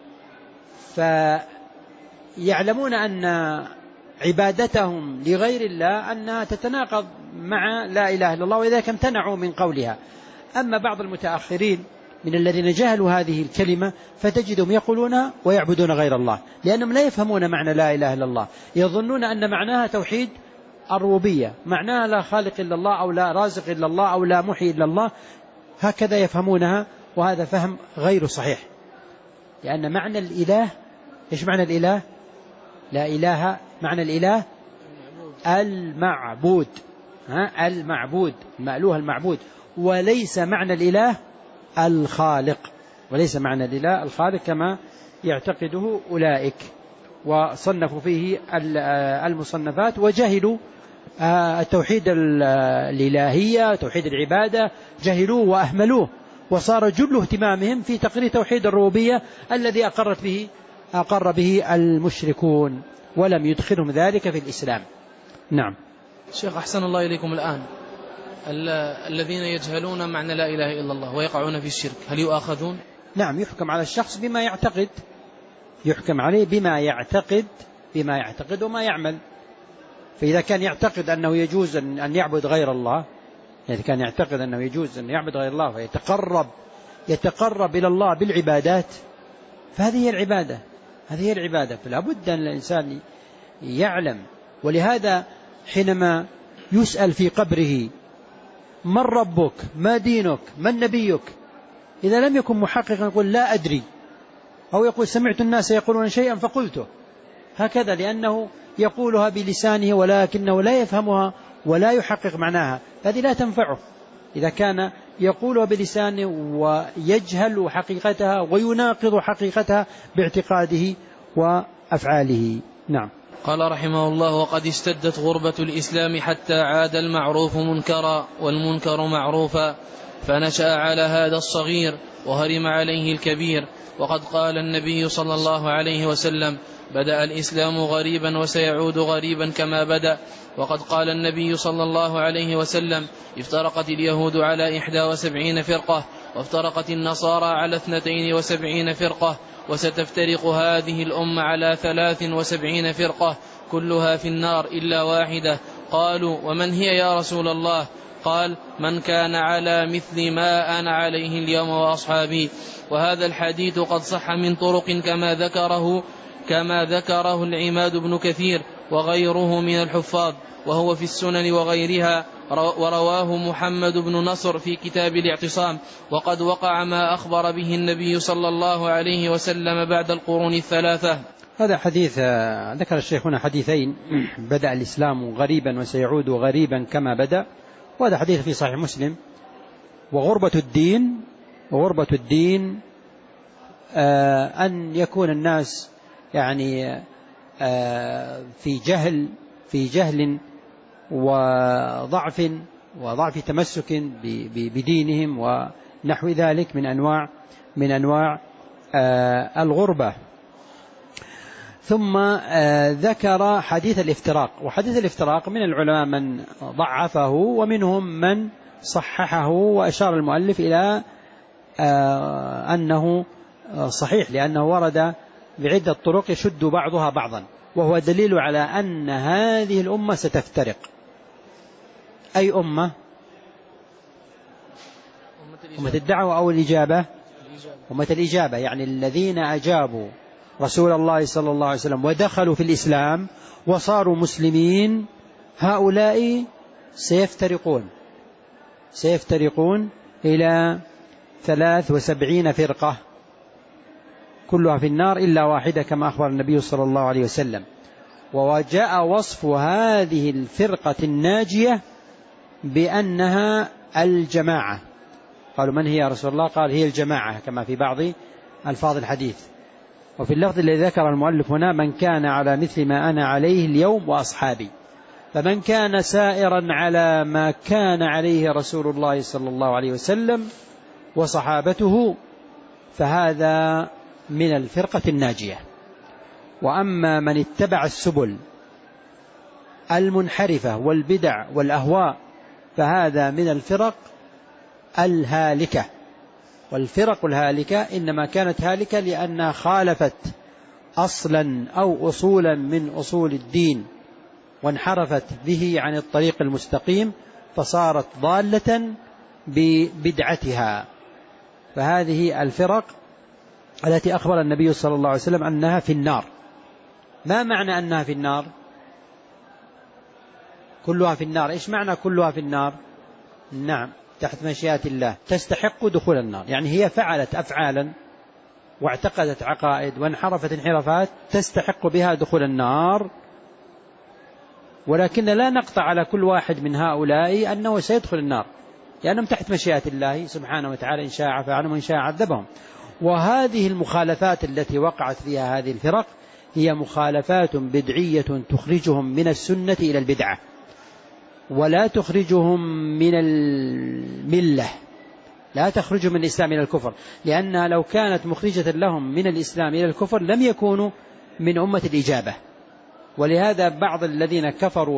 فيعلمون أن عبادتهم لغير الله أنها تتناقض مع لا إله إلا الله، ولذلك امتنعوا من قولها. أما بعض المتأخرين من الذين جهلوا هذه الكلمة فتجدهم يقولونها ويعبدون غير الله، لأنهم لا يفهمون معنى لا إله إلا الله، يظنون أن معناها توحيد الربوبية، معناها لا خالق إلا الله أو لا رازق إلا الله أو لا محيي إلا الله، هكذا يفهمونها، وهذا فهم غير صحيح. لأن معنى الإله، إيش معنى الإله؟ لا إله معنى الإله المعبود، ها المعبود المألوه المعبود، وليس معنى الإله الخالق، وليس معنى الإله الخالق كما يعتقده أولئك، وصنفوا فيه المصنفات وجهلوا التوحيد الإلهية، توحيد العبادة، جهلوه وأهملوه، وصار جل اهتمامهم في تقرير توحيد الربوبية الذي أقرت به أقر به المشركون، ولم يدخلهم ذلك في الإسلام. نعم. شيخ أحسن الله إليكم، الآن الذين يجهلون معنى لا إله إلا الله ويقعون في الشرك هل يؤاخذون؟ نعم، يحكم على الشخص بما يعتقد، يحكم عليه بما يعتقد بما يعتقد وما يعمل. فإذا كان يعتقد أنه يجوز أن يعبد غير الله، إذا كان يعتقد أنه يجوز أن يعبد غير الله ويتقرب يتقرب إلى الله بالعبادات، فهذه هي العبادة، هذه هي العبادة. فلا بد أن الإنسان يعلم. ولهذا حينما يسأل في قبره من ربك، ما دينك، من نبيك، إذا لم يكن محققا يقول لا أدري، أو يقول سمعت الناس يقولون شيئا فقلته، هكذا، لأنه يقولها بلسانه ولكنه لا يفهمها ولا يحقق معناها، هذه لا تنفعه. إذا كان يقولها بلسانه ويجهل حقيقتها ويناقض حقيقتها باعتقاده وأفعاله. نعم. قال رحمه الله: وقد اشتدت غربة الإسلام حتى عاد المعروف منكرا والمنكر معروفا، فنشأ على هذا الصغير وهرم عليه الكبير. وقد قال النبي صلى الله عليه وسلم: بدأ الإسلام غريبا وسيعود غريبا كما بدأ. وقد قال النبي صلى الله عليه وسلم: افترقت اليهود على إحدى وسبعين فرقة، وافترقت النصارى على اثنتين وسبعين فرقة، وستفترق هذه الأمة على ثلاث وسبعين فرقة كلها في النار إلا واحدة. قالوا: ومن هي يا رسول الله؟ قال: من كان على مثل ما أنا عليه اليوم وأصحابي. وهذا الحديث قد صح من طرق كما ذكره كما ذكره العماد بن كثير وغيره من الحفاظ، وهو في السنن وغيرها، ورواه محمد بن نصر في كتاب الاعتصام. وقد وقع ما أخبر به النبي صلى الله عليه وسلم بعد القرون الثلاثة. هذا حديث ذكر الشيخ هنا حديثين: بدأ الإسلام غريبا وسيعود غريبا كما بدأ، وهذا حديث في صحيح مسلم. وغربة الدين وغربة الدين أن يكون الناس يعني في جهل في جهل وضعف وضعف تمسك بدينهم ونحو ذلك من أنواع من أنواع الغربة. ثم ذكر حديث الافتراق، وحديث الافتراق من العلماء من ضعفه ومنهم من صححه، وأشار المؤلف إلى أنه صحيح لأنه ورد بعدة طرق يشد بعضها بعضا، وهو دليل على أن هذه الأمة ستفترق. أي أمة؟ أمة الدعوة أو الإجابة؟ أمة الإجابة، يعني الذين أجابوا رسول الله صلى الله عليه وسلم ودخلوا في الإسلام وصاروا مسلمين، هؤلاء سيفترقون سيفترقون إلى ثلاث وسبعين فرقة كلها في النار إلا واحدة كما أخبر النبي صلى الله عليه وسلم. وجاء وصف هذه الفرقة الناجية بأنها الجماعة. قالوا: من هي يا رسول الله؟ قال: هي الجماعة، كما في بعض ألفاظ الحديث. وفي اللفظ الذي ذكر المؤلف هنا: من كان على مثل ما أنا عليه اليوم وأصحابي. فمن كان سائرا على ما كان عليه رسول الله صلى الله عليه وسلم وصحابته فهذا من الفرقة الناجية. وأما من اتبع السبل المنحرفة والبدع والأهواء فهذا من الفرق الهالكة. والفرق الهالكة إنما كانت هالكة لأنها خالفت أصلا أو أصولا من أصول الدين وانحرفت به عن الطريق المستقيم فصارت ضالة ببدعتها. فهذه الفرق التي أخبر النبي صلى الله عليه وسلم أنها في النار. ما معنى أنها في النار؟ كلها في النار. إيش معنى كلها في النار؟ نعم، تحت مشيئة الله، تستحق دخول النار. يعني هي فعلت أفعالا واعتقدت عقائد وانحرفت انحرافات تستحق بها دخول النار، ولكن لا نقطع على كل واحد من هؤلاء أنه سيدخل النار، لأنهم تحت مشيئة الله سبحانه وتعالى، إن شاء عفى عنهم وإن شاء عذبهم. وهذه المخالفات التي وقعت فيها هذه الفرق هي مخالفات بدعية تخرجهم من السنة إلى البدعة، ولا تخرجهم من الملة، لا تخرجهم من الإسلام إلى الكفر، لأنها لو كانت مخرجة لهم من الإسلام إلى الكفر لم يكونوا من أمة الإجابة. ولهذا بعض الذين كفروا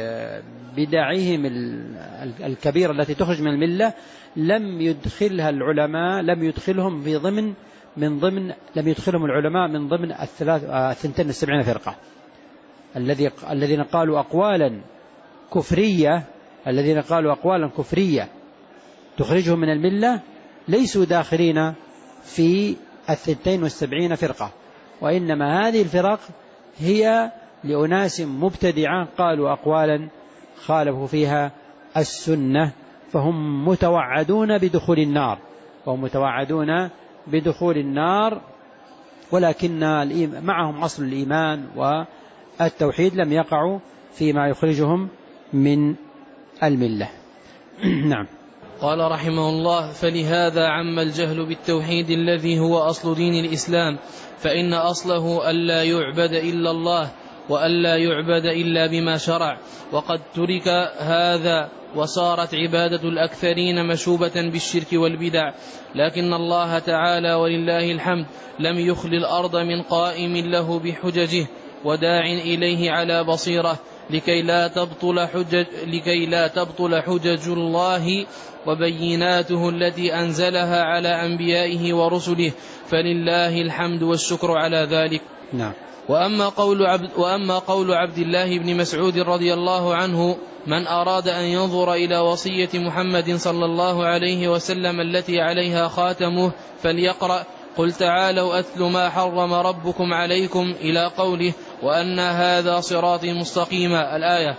بدعهم الكبيرة التي تخرج من الملة لم يدخلها العلماء لم يدخلهم في ضمن من ضمن لم يدخلهم العلماء من ضمن الثلاث الثنتين والسبعين فرقة الذي الذين قالوا أقوالا كفرية الذين قالوا أقوالا كفرية تخرجهم من الملة ليسوا داخلين في الثنتين والسبعين فرقة، وإنما هذه الفرق هي لأناس مبتدعة قالوا أقوالا خالفوا فيها السنة، فهم متوعدون بدخول النار وهم متوعدون بدخول النار ولكن معهم أصل الإيمان والتوحيد لم يقعوا فيما يخرجهم من الملة. نعم. قال رحمه الله: فلهذا عم الجهل بالتوحيد الذي هو أصل دين الإسلام، فإن أصله ألا يعبد إلا الله وألا يعبد إلا بما شرع، وقد ترك هذا وصارت عبادة الأكثرين مشوبة بالشرك والبدع. لكن الله تعالى ولله الحمد لم يخل الأرض من قائم له بحججه وداع إليه على بصيرة لكي لا تبطل حجج, لكي لا تبطل حجج الله وبيناته التي أنزلها على أنبيائه ورسله، فلله الحمد والشكر على ذلك. نعم. وأما قول عبد, وأما قول عبد الله بن مسعود رضي الله عنه: من أراد أن ينظر إلى وصية محمد صلى الله عليه وسلم التي عليها خاتمه فليقرأ: قل تعالوا أتل ما حرم ربكم عليكم إلى قوله: وأن هذا صراطي مستقيما، الآية.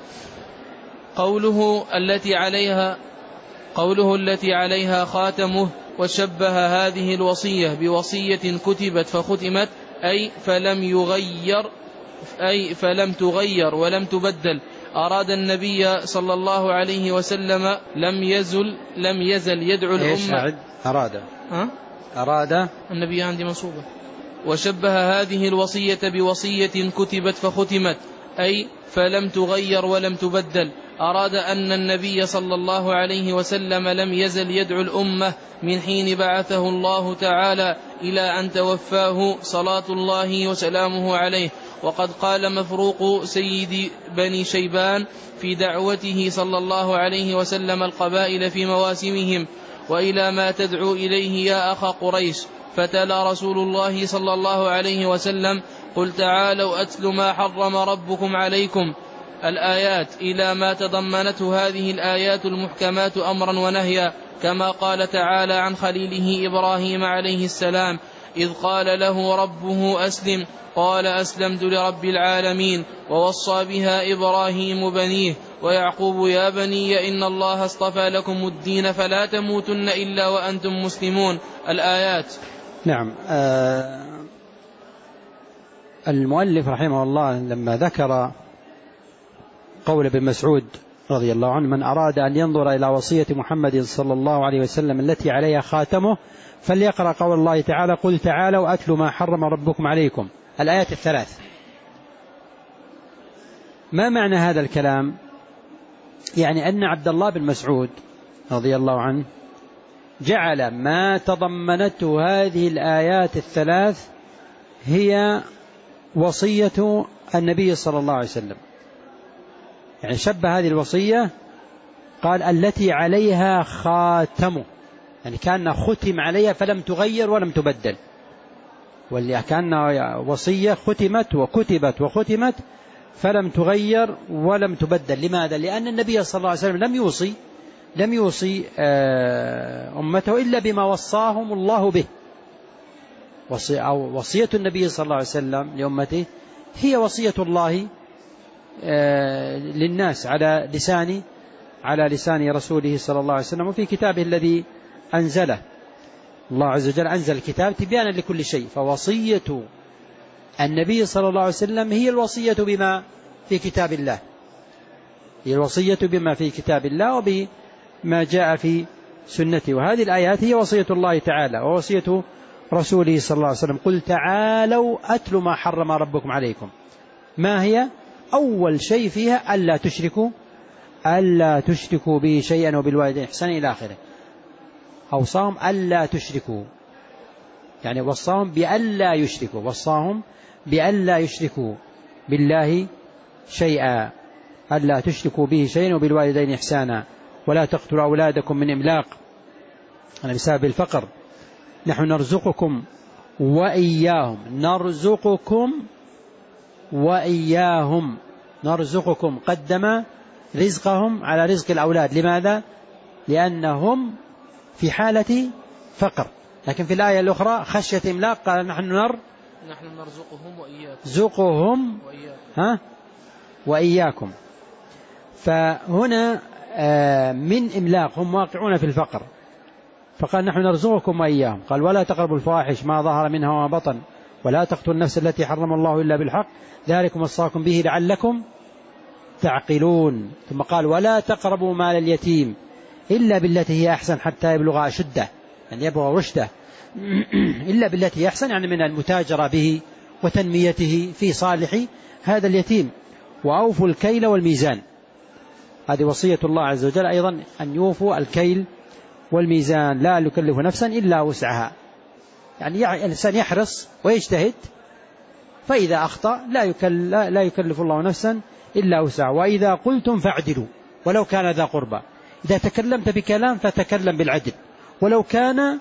قوله التي عليها قوله التي عليها خاتمه، وشبه هذه الوصية بوصية كتبت فختمت، أي فلم يغير أي فلم تغير ولم تبدل. أراد النبي صلى الله عليه وسلم لم يزل لم يزل يدعو الأمة. أراد أه؟ أراد النبي عندي منصوبة. وشبه هذه الوصية بوصية كتبت فختمت، أي فلم تغير ولم تبدل. أراد أن النبي صلى الله عليه وسلم لم يزل يدعو الأمة من حين بعثه الله تعالى إلى أن توفاه صلاة الله وسلامه عليه. وقد قال مفروق سيد بني شيبان في دعوته صلى الله عليه وسلم القبائل في مواسمهم: وإلى ما تدعو إليه يا أخا قريش؟ فتلا رسول الله صلى الله عليه وسلم: قل تعالوا أتل ما حرم ربكم عليكم، الآيات، إلى ما تضمنته هذه الآيات المحكمات أمرا ونهيا، كما قال تعالى عن خليله إبراهيم عليه السلام إذ قال له ربه أسلم قال أسلمت لرب العالمين. ووصى بها إبراهيم بنيه ويعقوب: يا بني إن الله اصطفى لكم الدين فلا تموتن إلا وأنتم مسلمون، الآيات. نعم. آه المؤلف رحمه الله لما ذكر قول ابن مسعود رضي الله عنه: من أراد أن ينظر إلى وصية محمد صلى الله عليه وسلم التي عليها خاتمه فليقرأ قول الله تعالى: قل تعالوا أتل ما حرم ربكم عليكم، الآيات الثلاث. ما معنى هذا الكلام؟ يعني أن عبد الله بن مسعود رضي الله عنه جعل ما تضمنته هذه الآيات الثلاث هي وصية النبي صلى الله عليه وسلم، يعني شبه هذه الوصية، قال التي عليها خاتمه، يعني كان ختم عليها فلم تغير ولم تبدل، واللي كان وصية ختمت وكتبت وختمت فلم تغير ولم تبدل. لماذا؟ لأن النبي صلى الله عليه وسلم لم يوصي لم يوصي أمته إلا بما وصاهم الله به. أو وصية النبي صلى الله عليه وسلم لأمته هي وصية الله للناس على لسان على لسان رسوله صلى الله عليه وسلم، وفي كتابه الذي أنزله. الله عز وجل أنزل الكتاب تبيانا لكل شيء، فوصية النبي صلى الله عليه وسلم هي الوصية بما في كتاب الله، هي الوصية بما في كتاب الله وبما جاء في سنته. وهذه الآيات هي وصية الله تعالى ووصية رسوله صلى الله عليه وسلم: قل تعالوا أتل ما حرم ربكم عليكم. ما هي؟ أول شيء فيها ألا تشركوا ألا تشركوا به شيئا وبالوالدين إحسانا إلى آخره. أوصاهم ألا تشركوا، يعني وصاهم بألا يشركوا، وصاهم بألا يشركوا بالله شيئا، ألا تشركوا به شيئا وبالوالدين إحسانا، ولا تقتلوا أولادكم من إملاق، أنا بسبب الفقر، نحن نرزقكم وإياهم، نرزقكم وإياهم، نرزقكم قدم رزقهم على رزق الأولاد. لماذا؟ لأنهم في حالة فقر. لكن في الآية الأخرى خشية إملاق قال نحن نر نحن نرزقهم وإياكم زقهم ها وإياكم. فهنا من إملاق هم واقعون في الفقر، فقال نحن نرزقكم وإياهم. قال ولا تقربوا الفواحش ما ظهر منها وما بطن ولا تقتلوا النفس التي حرم الله إلا بالحق ذلكم وصاكم به لعلكم تعقلون. ثم قال ولا تقربوا مال اليتيم إلا بالتي هي أحسن حتى يبلغ أشده، يعني يبلغ رشده، إلا بالتي هي أحسن، يعني من المتاجرة به وتنميته في صالح هذا اليتيم. وأوفوا الكيل والميزان، هذه وصية الله عز وجل أيضا أن يوفوا الكيل والميزان، لا يكلف نفسا إلا وسعها، يعني الإنسان يحرص ويجتهد، فإذا أخطأ لا يكلف, لا يكلف الله نفسا إلا وسعها. وإذا قلتم فاعدلوا ولو كان ذا قربى، إذا تكلمت بكلام فتكلم بالعدل ولو كان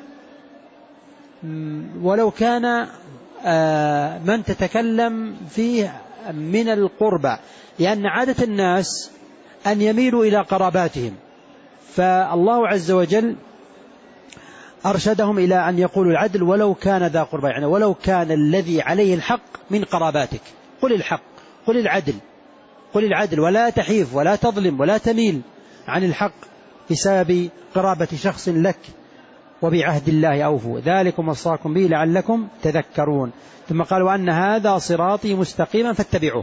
ولو كان من تتكلم فيه من القربى، لأن عادة الناس أن يميلوا إلى قراباتهم، فالله عز وجل أرشدهم إلى أن يقولوا العدل ولو كان ذا قربى، يعني ولو كان الذي عليه الحق من قراباتك، قل الحق، قل العدل، قل العدل ولا تحيف ولا تظلم ولا تميل عن الحق بسبب قرابة شخص لك وبعهد الله أوفوا ذلكم وصاكم به لعلكم تذكرون. ثم قال وأن هذا صراطي مستقيما فاتبعوه.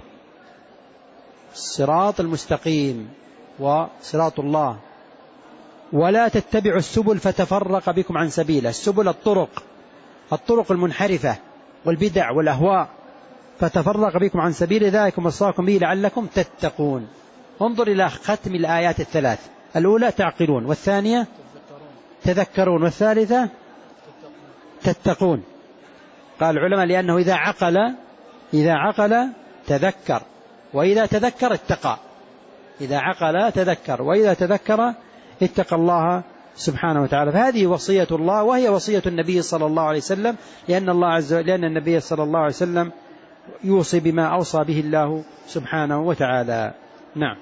الصراط المستقيم وصراط الله، ولا تتبعوا السبل فتفرق بكم عن سبيله. السبل الطرق الطرق المنحرفة والبدع والأهواء، فتفرق بكم عن سبيل ذلكم وصاكم به لعلكم تتقون. انظر إلى ختم الآيات الثلاث، الأولى تعقلون، والثانية تذكرون، والثالثة تتقون. قال العلماء لأنه إذا عقل إذا عقل تذكر، وإذا تذكر اتقى. إذا عقل تذكر، وإذا تذكر اتقى الله سبحانه وتعالى. فهذه وصية الله، وهي وصية النبي صلى الله عليه وسلم، لأن الله عز وجل لأن النبي صلى الله عليه وسلم يوصي بما أوصى به الله سبحانه وتعالى. نعم.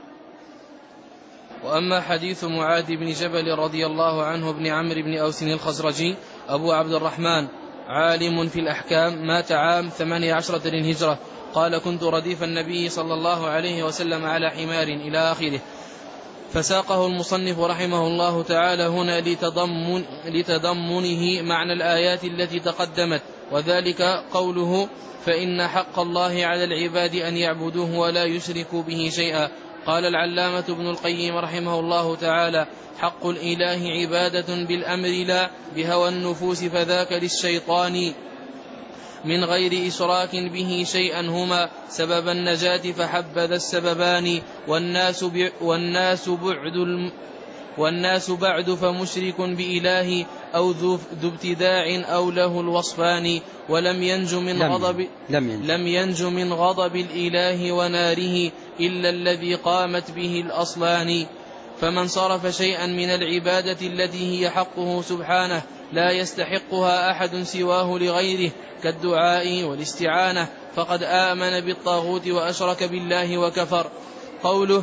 وأما حديث معاذ بن جبل رضي الله عنه بن عمرو بن أوس الخزرجي أبو عبد الرحمن، عالم في الأحكام، مات عام ثمانية عشرة للهجرة. قال كنت رديف النبي صلى الله عليه وسلم على حمار إلى آخره. فساقه المصنف رحمه الله تعالى هنا لتضمن لتضمنه معنى الآيات التي تقدمت، وذلك قوله فإن حق الله على العباد أن يعبدوه ولا يشركوا به شيئا. قال العلامة ابن القيم رحمه الله تعالى حق الإله عبادة بالأمر لا بهوى النفوس، فذاك للشيطان من غير إشراك به شيئا هما سبب النجاة فحبذا السببان. والناس, والناس بعد الم والناس بعد فمشرك بإله أو ذو ابتداع أو له الوصفان. ولم ينج من لم غضب لم ينج. لم ينج من غضب الإله وناره إلا الذي قامت به الأصلان. فمن صرف شيئا من العبادة التي هي حقه سبحانه لا يستحقها أحد سواه لغيره كالدعاء والاستعانة فقد آمن بالطاغوت وأشرك بالله وكفر. قوله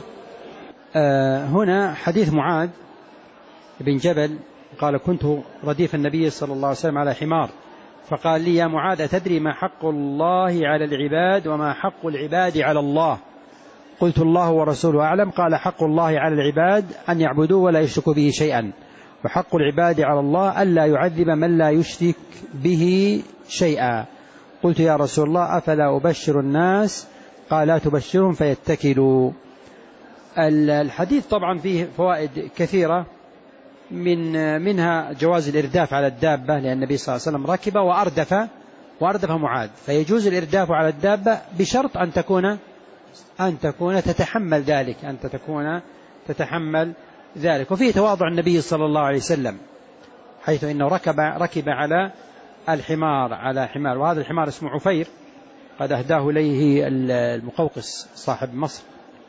آه هنا حديث معاذ بن جبل قال كنت رديف النبي صلى الله عليه وسلم على حمار، فقال لي يا معاذ أتدري ما حق الله على العباد وما حق العباد على الله؟ قلت الله ورسوله أعلم. قال حق الله على العباد أن يعبدوه ولا يشركوا به شيئا، وحق العباد على الله ألا يعذب من لا يشرك به شيئا. قلت يا رسول الله أفلا أبشر الناس؟ قال لا تبشرهم فيتكلوا. الحديث طبعا فيه فوائد كثيرة، من منها جواز الإرداف على الدابة، لأن النبي صلى الله عليه وسلم ركب وأردف وأردف معاذ، فيجوز الإرداف على الدابة بشرط أن تكون أن تكون تتحمل ذلك أن تكون تتحمل ذلك. وفيه تواضع النبي صلى الله عليه وسلم، حيث إنه ركب ركب على الحمار على حمار وهذا الحمار اسمه عفير، قد أهداه إليه المقوقس صاحب مصر.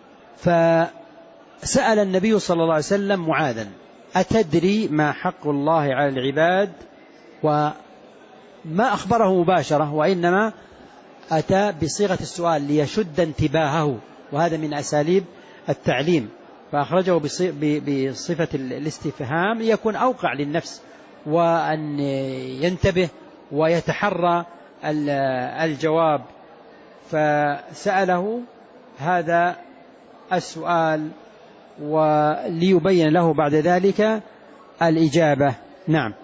فسأل النبي صلى الله عليه وسلم معاذا أتدري ما حق الله على العباد؟ وما أخبره مباشرة، وإنما أتى بصيغة السؤال ليشد انتباهه، وهذا من أساليب التعليم، فأخرجه بصفة الاستفهام ليكون أوقع للنفس وأن ينتبه ويتحرى الجواب. فسأله هذا السؤال وليبين له بعد ذلك الإجابة. نعم.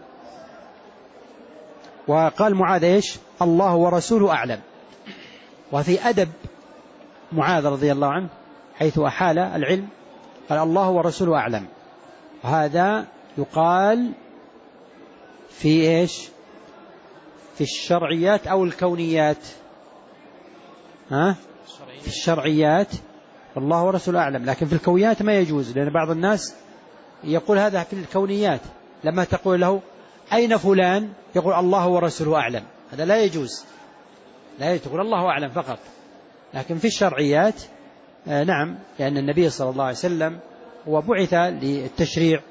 وقال معاذ إيش؟ الله ورسوله أعلم. وفي أدب معاذ رضي الله عنه حيث أحال العلم قال الله ورسوله أعلم، وهذا يقال في إيش؟ في الشرعيات أو الكونيات؟ ها؟ في الشرعيات الله ورسوله أعلم، لكن في الكونيات ما يجوز، لأن بعض الناس يقول هذا في الكونيات، لما تقول له أين فلان يقول الله ورسوله أعلم، هذا لا يجوز، لا يجوز، تقول الله أعلم فقط. لكن في الشرعيات آه نعم، لأن النبي صلى الله عليه وسلم هو بعث للتشريع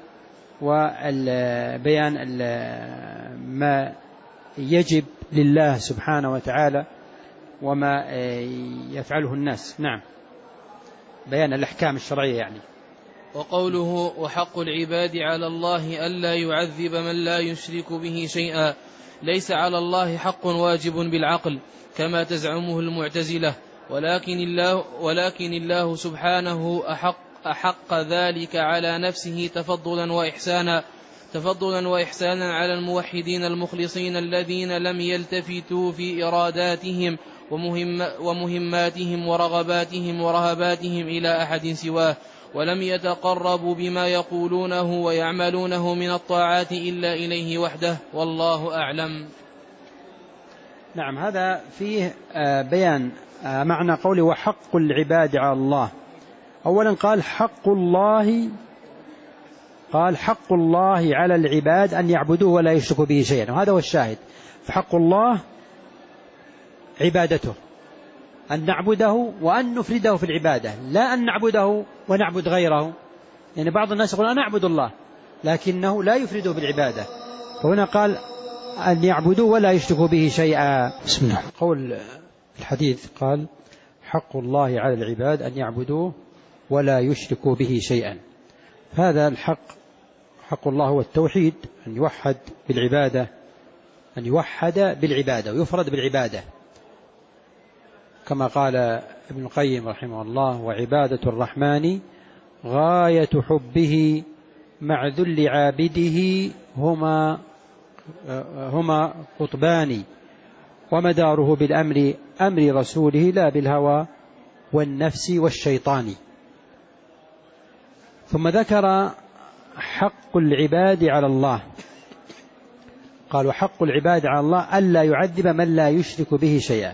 وبيان ما يجب لله سبحانه وتعالى وما يفعله الناس. نعم، بيان الأحكام الشرعية يعني. وقوله وحق العباد على الله ألا يعذب من لا يشرك به شيئا، ليس على الله حق واجب بالعقل كما تزعمه المعتزلة، ولكن الله, ولكن الله سبحانه أحق, أحق ذلك على نفسه تفضلا وإحسانا، تفضلا وإحسانا على الموحدين المخلصين الذين لم يلتفتوا في إراداتهم ومهم ومهماتهم ورغباتهم ورهباتهم إلى أحد سواه، ولم يتقربوا بما يقولونه ويعملونه من الطاعات إلا إليه وحده، والله أعلم. نعم، هذا فيه بيان معنى قوله وحق العباد على الله. أولا قال حق الله قال حق الله على العباد أن يعبدوه ولا يشركوا به شيئا، وهذا هو الشاهد. فحق الله عبادته، أن نعبده وأن نفرده في العبادة، لا أن نعبده ونعبد غيره. يعني بعض الناس يقول أنا أعبد الله لكنه لا يفرده بالعبادة، فهنا قال أن يعبدوه ولا يشركوا به شيئا. بسم الله. قول الحديث قال حق الله على العباد أن يعبدوه ولا يشركوا به شيئا. هذا الحق، حق الله هو التوحيد، أن يوحد بالعبادة، أن يوحد بالعبادة ويفرد بالعبادة، كما قال ابن القيم رحمه الله وعبادة الرحمن غاية حبه مع ذل عابده هما هما قطبان، ومداره بالأمر أمر رسوله لا بالهوى والنفس والشيطان. ثم ذكر حق العباد على الله، قال وحق العباد على الله ألا يعذب من لا يشرك به شيئا،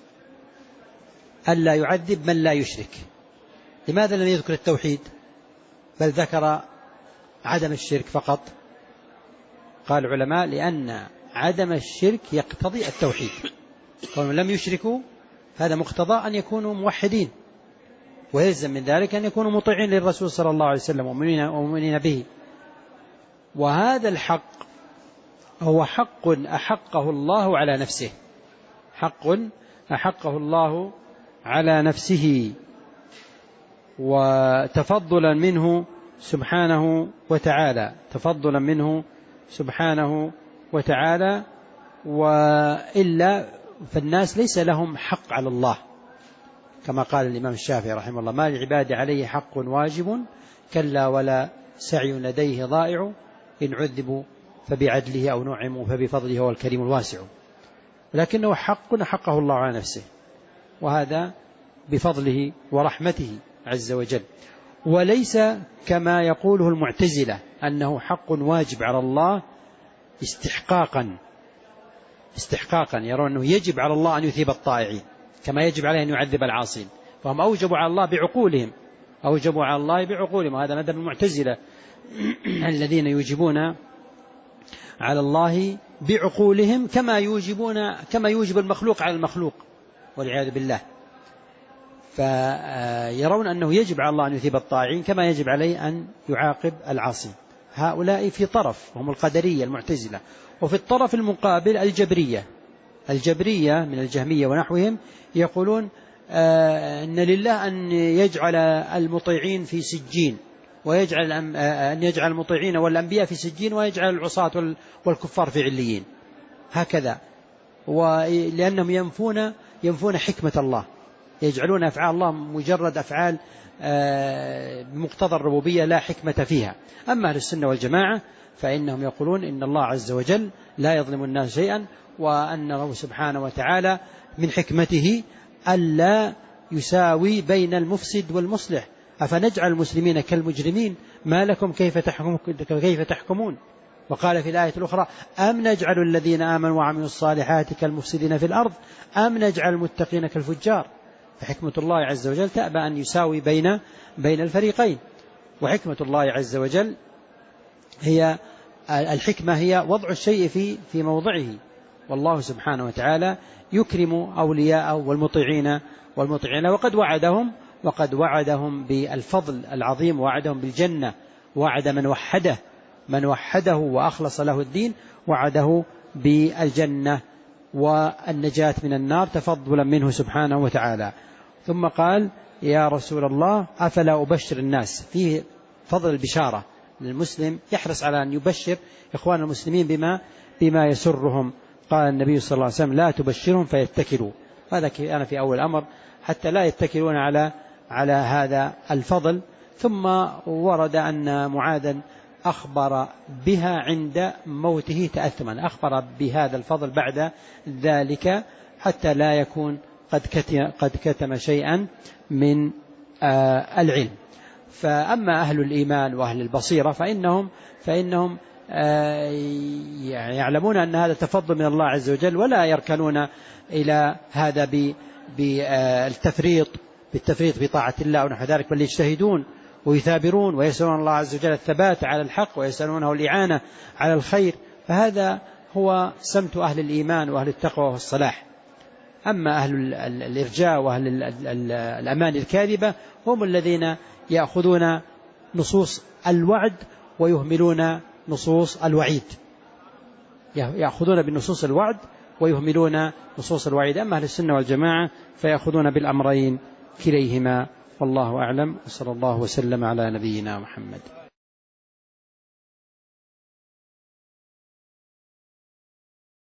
ألا يعذب من لا يشرك. لماذا لم يذكر التوحيد بل ذكر عدم الشرك فقط؟ قال العلماء لأن عدم الشرك يقتضي التوحيد، قالوا لم يشركوا هذا مقتضى أن يكونوا موحدين، ويلزم من ذلك أن يكونوا مطيعين للرسول صلى الله عليه وسلم ومؤمنين به. وهذا الحق هو حق أحقه الله على نفسه، حق أحقه الله على نفسه وتفضلا منه سبحانه وتعالى، تفضلا منه سبحانه وتعالى. وإلا فالناس ليس لهم حق على الله، كما قال الإمام الشافعي رحمه الله ما للعباد عليه حق واجب كلا ولا سعي لديه ضائع، إن عذبوا فبعدله أو نعموا فبفضله هو الكريم الواسع. لكنه حق حقه الله على نفسه، وهذا بفضله ورحمته عز وجل، وليس كما يقوله المعتزلة أنه حق واجب على الله استحقاقا استحقاقا يرون أنه يجب على الله أن يثيب الطائعين كما يجب عليه أن يعذب العاصين، فهم أوجبوا على الله بعقولهم أوجبوا على الله بعقولهم وهذا مذهب المعتزلة الذين يوجبون على الله بعقولهم كما يوجبون كما يوجب المخلوق على المخلوق والعياذ بالله. فيرون أنه يجب على الله أن يثيب الطائعين كما يجب عليه أن يعاقب العاصين. هؤلاء في طرف هم القدرية المعتزلة، وفي الطرف المقابل الجبرية الجبرية من الجهمية ونحوهم يقولون آه أن لله أن يجعل المطيعين في سجين، ويجعل أن يجعل المطيعين والأنبياء في سجين، ويجعل العصاة والكفار في عليين، هكذا. ولأنهم ينفون ينفون حكمة الله، يجعلون أفعال الله مجرد أفعال بمقتضى الربوبية لا حكمة فيها. أما أهل السنة والجماعة فإنهم يقولون إن الله عز وجل لا يظلم الناس شيئا، وأنه سبحانه وتعالى من حكمته ألا يساوي بين المفسد والمصلح. أفنجعل المسلمين كالمجرمين ما لكم كيف تحكم كيف تحكمون. وقال في الآية الأخرى أم نجعل الذين آمنوا وعملوا الصالحات كالمفسدين في الأرض أم نجعل المتقين كالفجار. فحكمة الله عز وجل تأبى أن يساوي بين بين الفريقين، وحكمة الله عز وجل هي الحكمة هي وضع الشيء في في موضعه. والله سبحانه وتعالى يكرم أولياءه والمطيعين والمطيعين وقد وعدهم وقد وعدهم بالفضل العظيم، وعدهم بالجنة، وعد من وحده من وحده وأخلص له الدين وعده بالجنة والنجاة من النار تفضلا منه سبحانه وتعالى. ثم قال يا رسول الله أفلا أبشر الناس، فيه فضل البشارة للمسلم، يحرص على أن يبشر إخوان المسلمين بما بما يسرهم. قال النبي صلى الله عليه وسلم لا تبشرهم فيتكلوا، هذا أنا في أول الأمر حتى لا يتكلون على على هذا الفضل. ثم ورد أن معاذا أخبر بها عند موته تأثما، أخبر بهذا الفضل بعد ذلك حتى لا يكون قد كتم شيئا من العلم. فأما أهل الإيمان وأهل البصيرة فإنهم, فإنهم يعلمون أن هذا تفضل من الله عز وجل، ولا يركنون إلى هذا بالتفريط بالتفريط في طاعة الله ونحو ذلك، بل يجتهدون ويثابرون ويسألون الله عز وجل الثبات على الحق ويسألونه الإعانة على الخير. فهذا هو سمت أهل الإيمان وأهل التقوى والصلاح. أما أهل الإرجاء وأهل الأمان الكاذبة هم الذين يأخذون نصوص الوعد ويهملون نصوص الوعيد، يأخذون بالنصوص الوعد ويهملون نصوص الوعيد. أما أهل السنة والجماعة فيأخذون بالأمرين كليهما، والله أعلم، وصلى الله وسلم على نبينا محمد.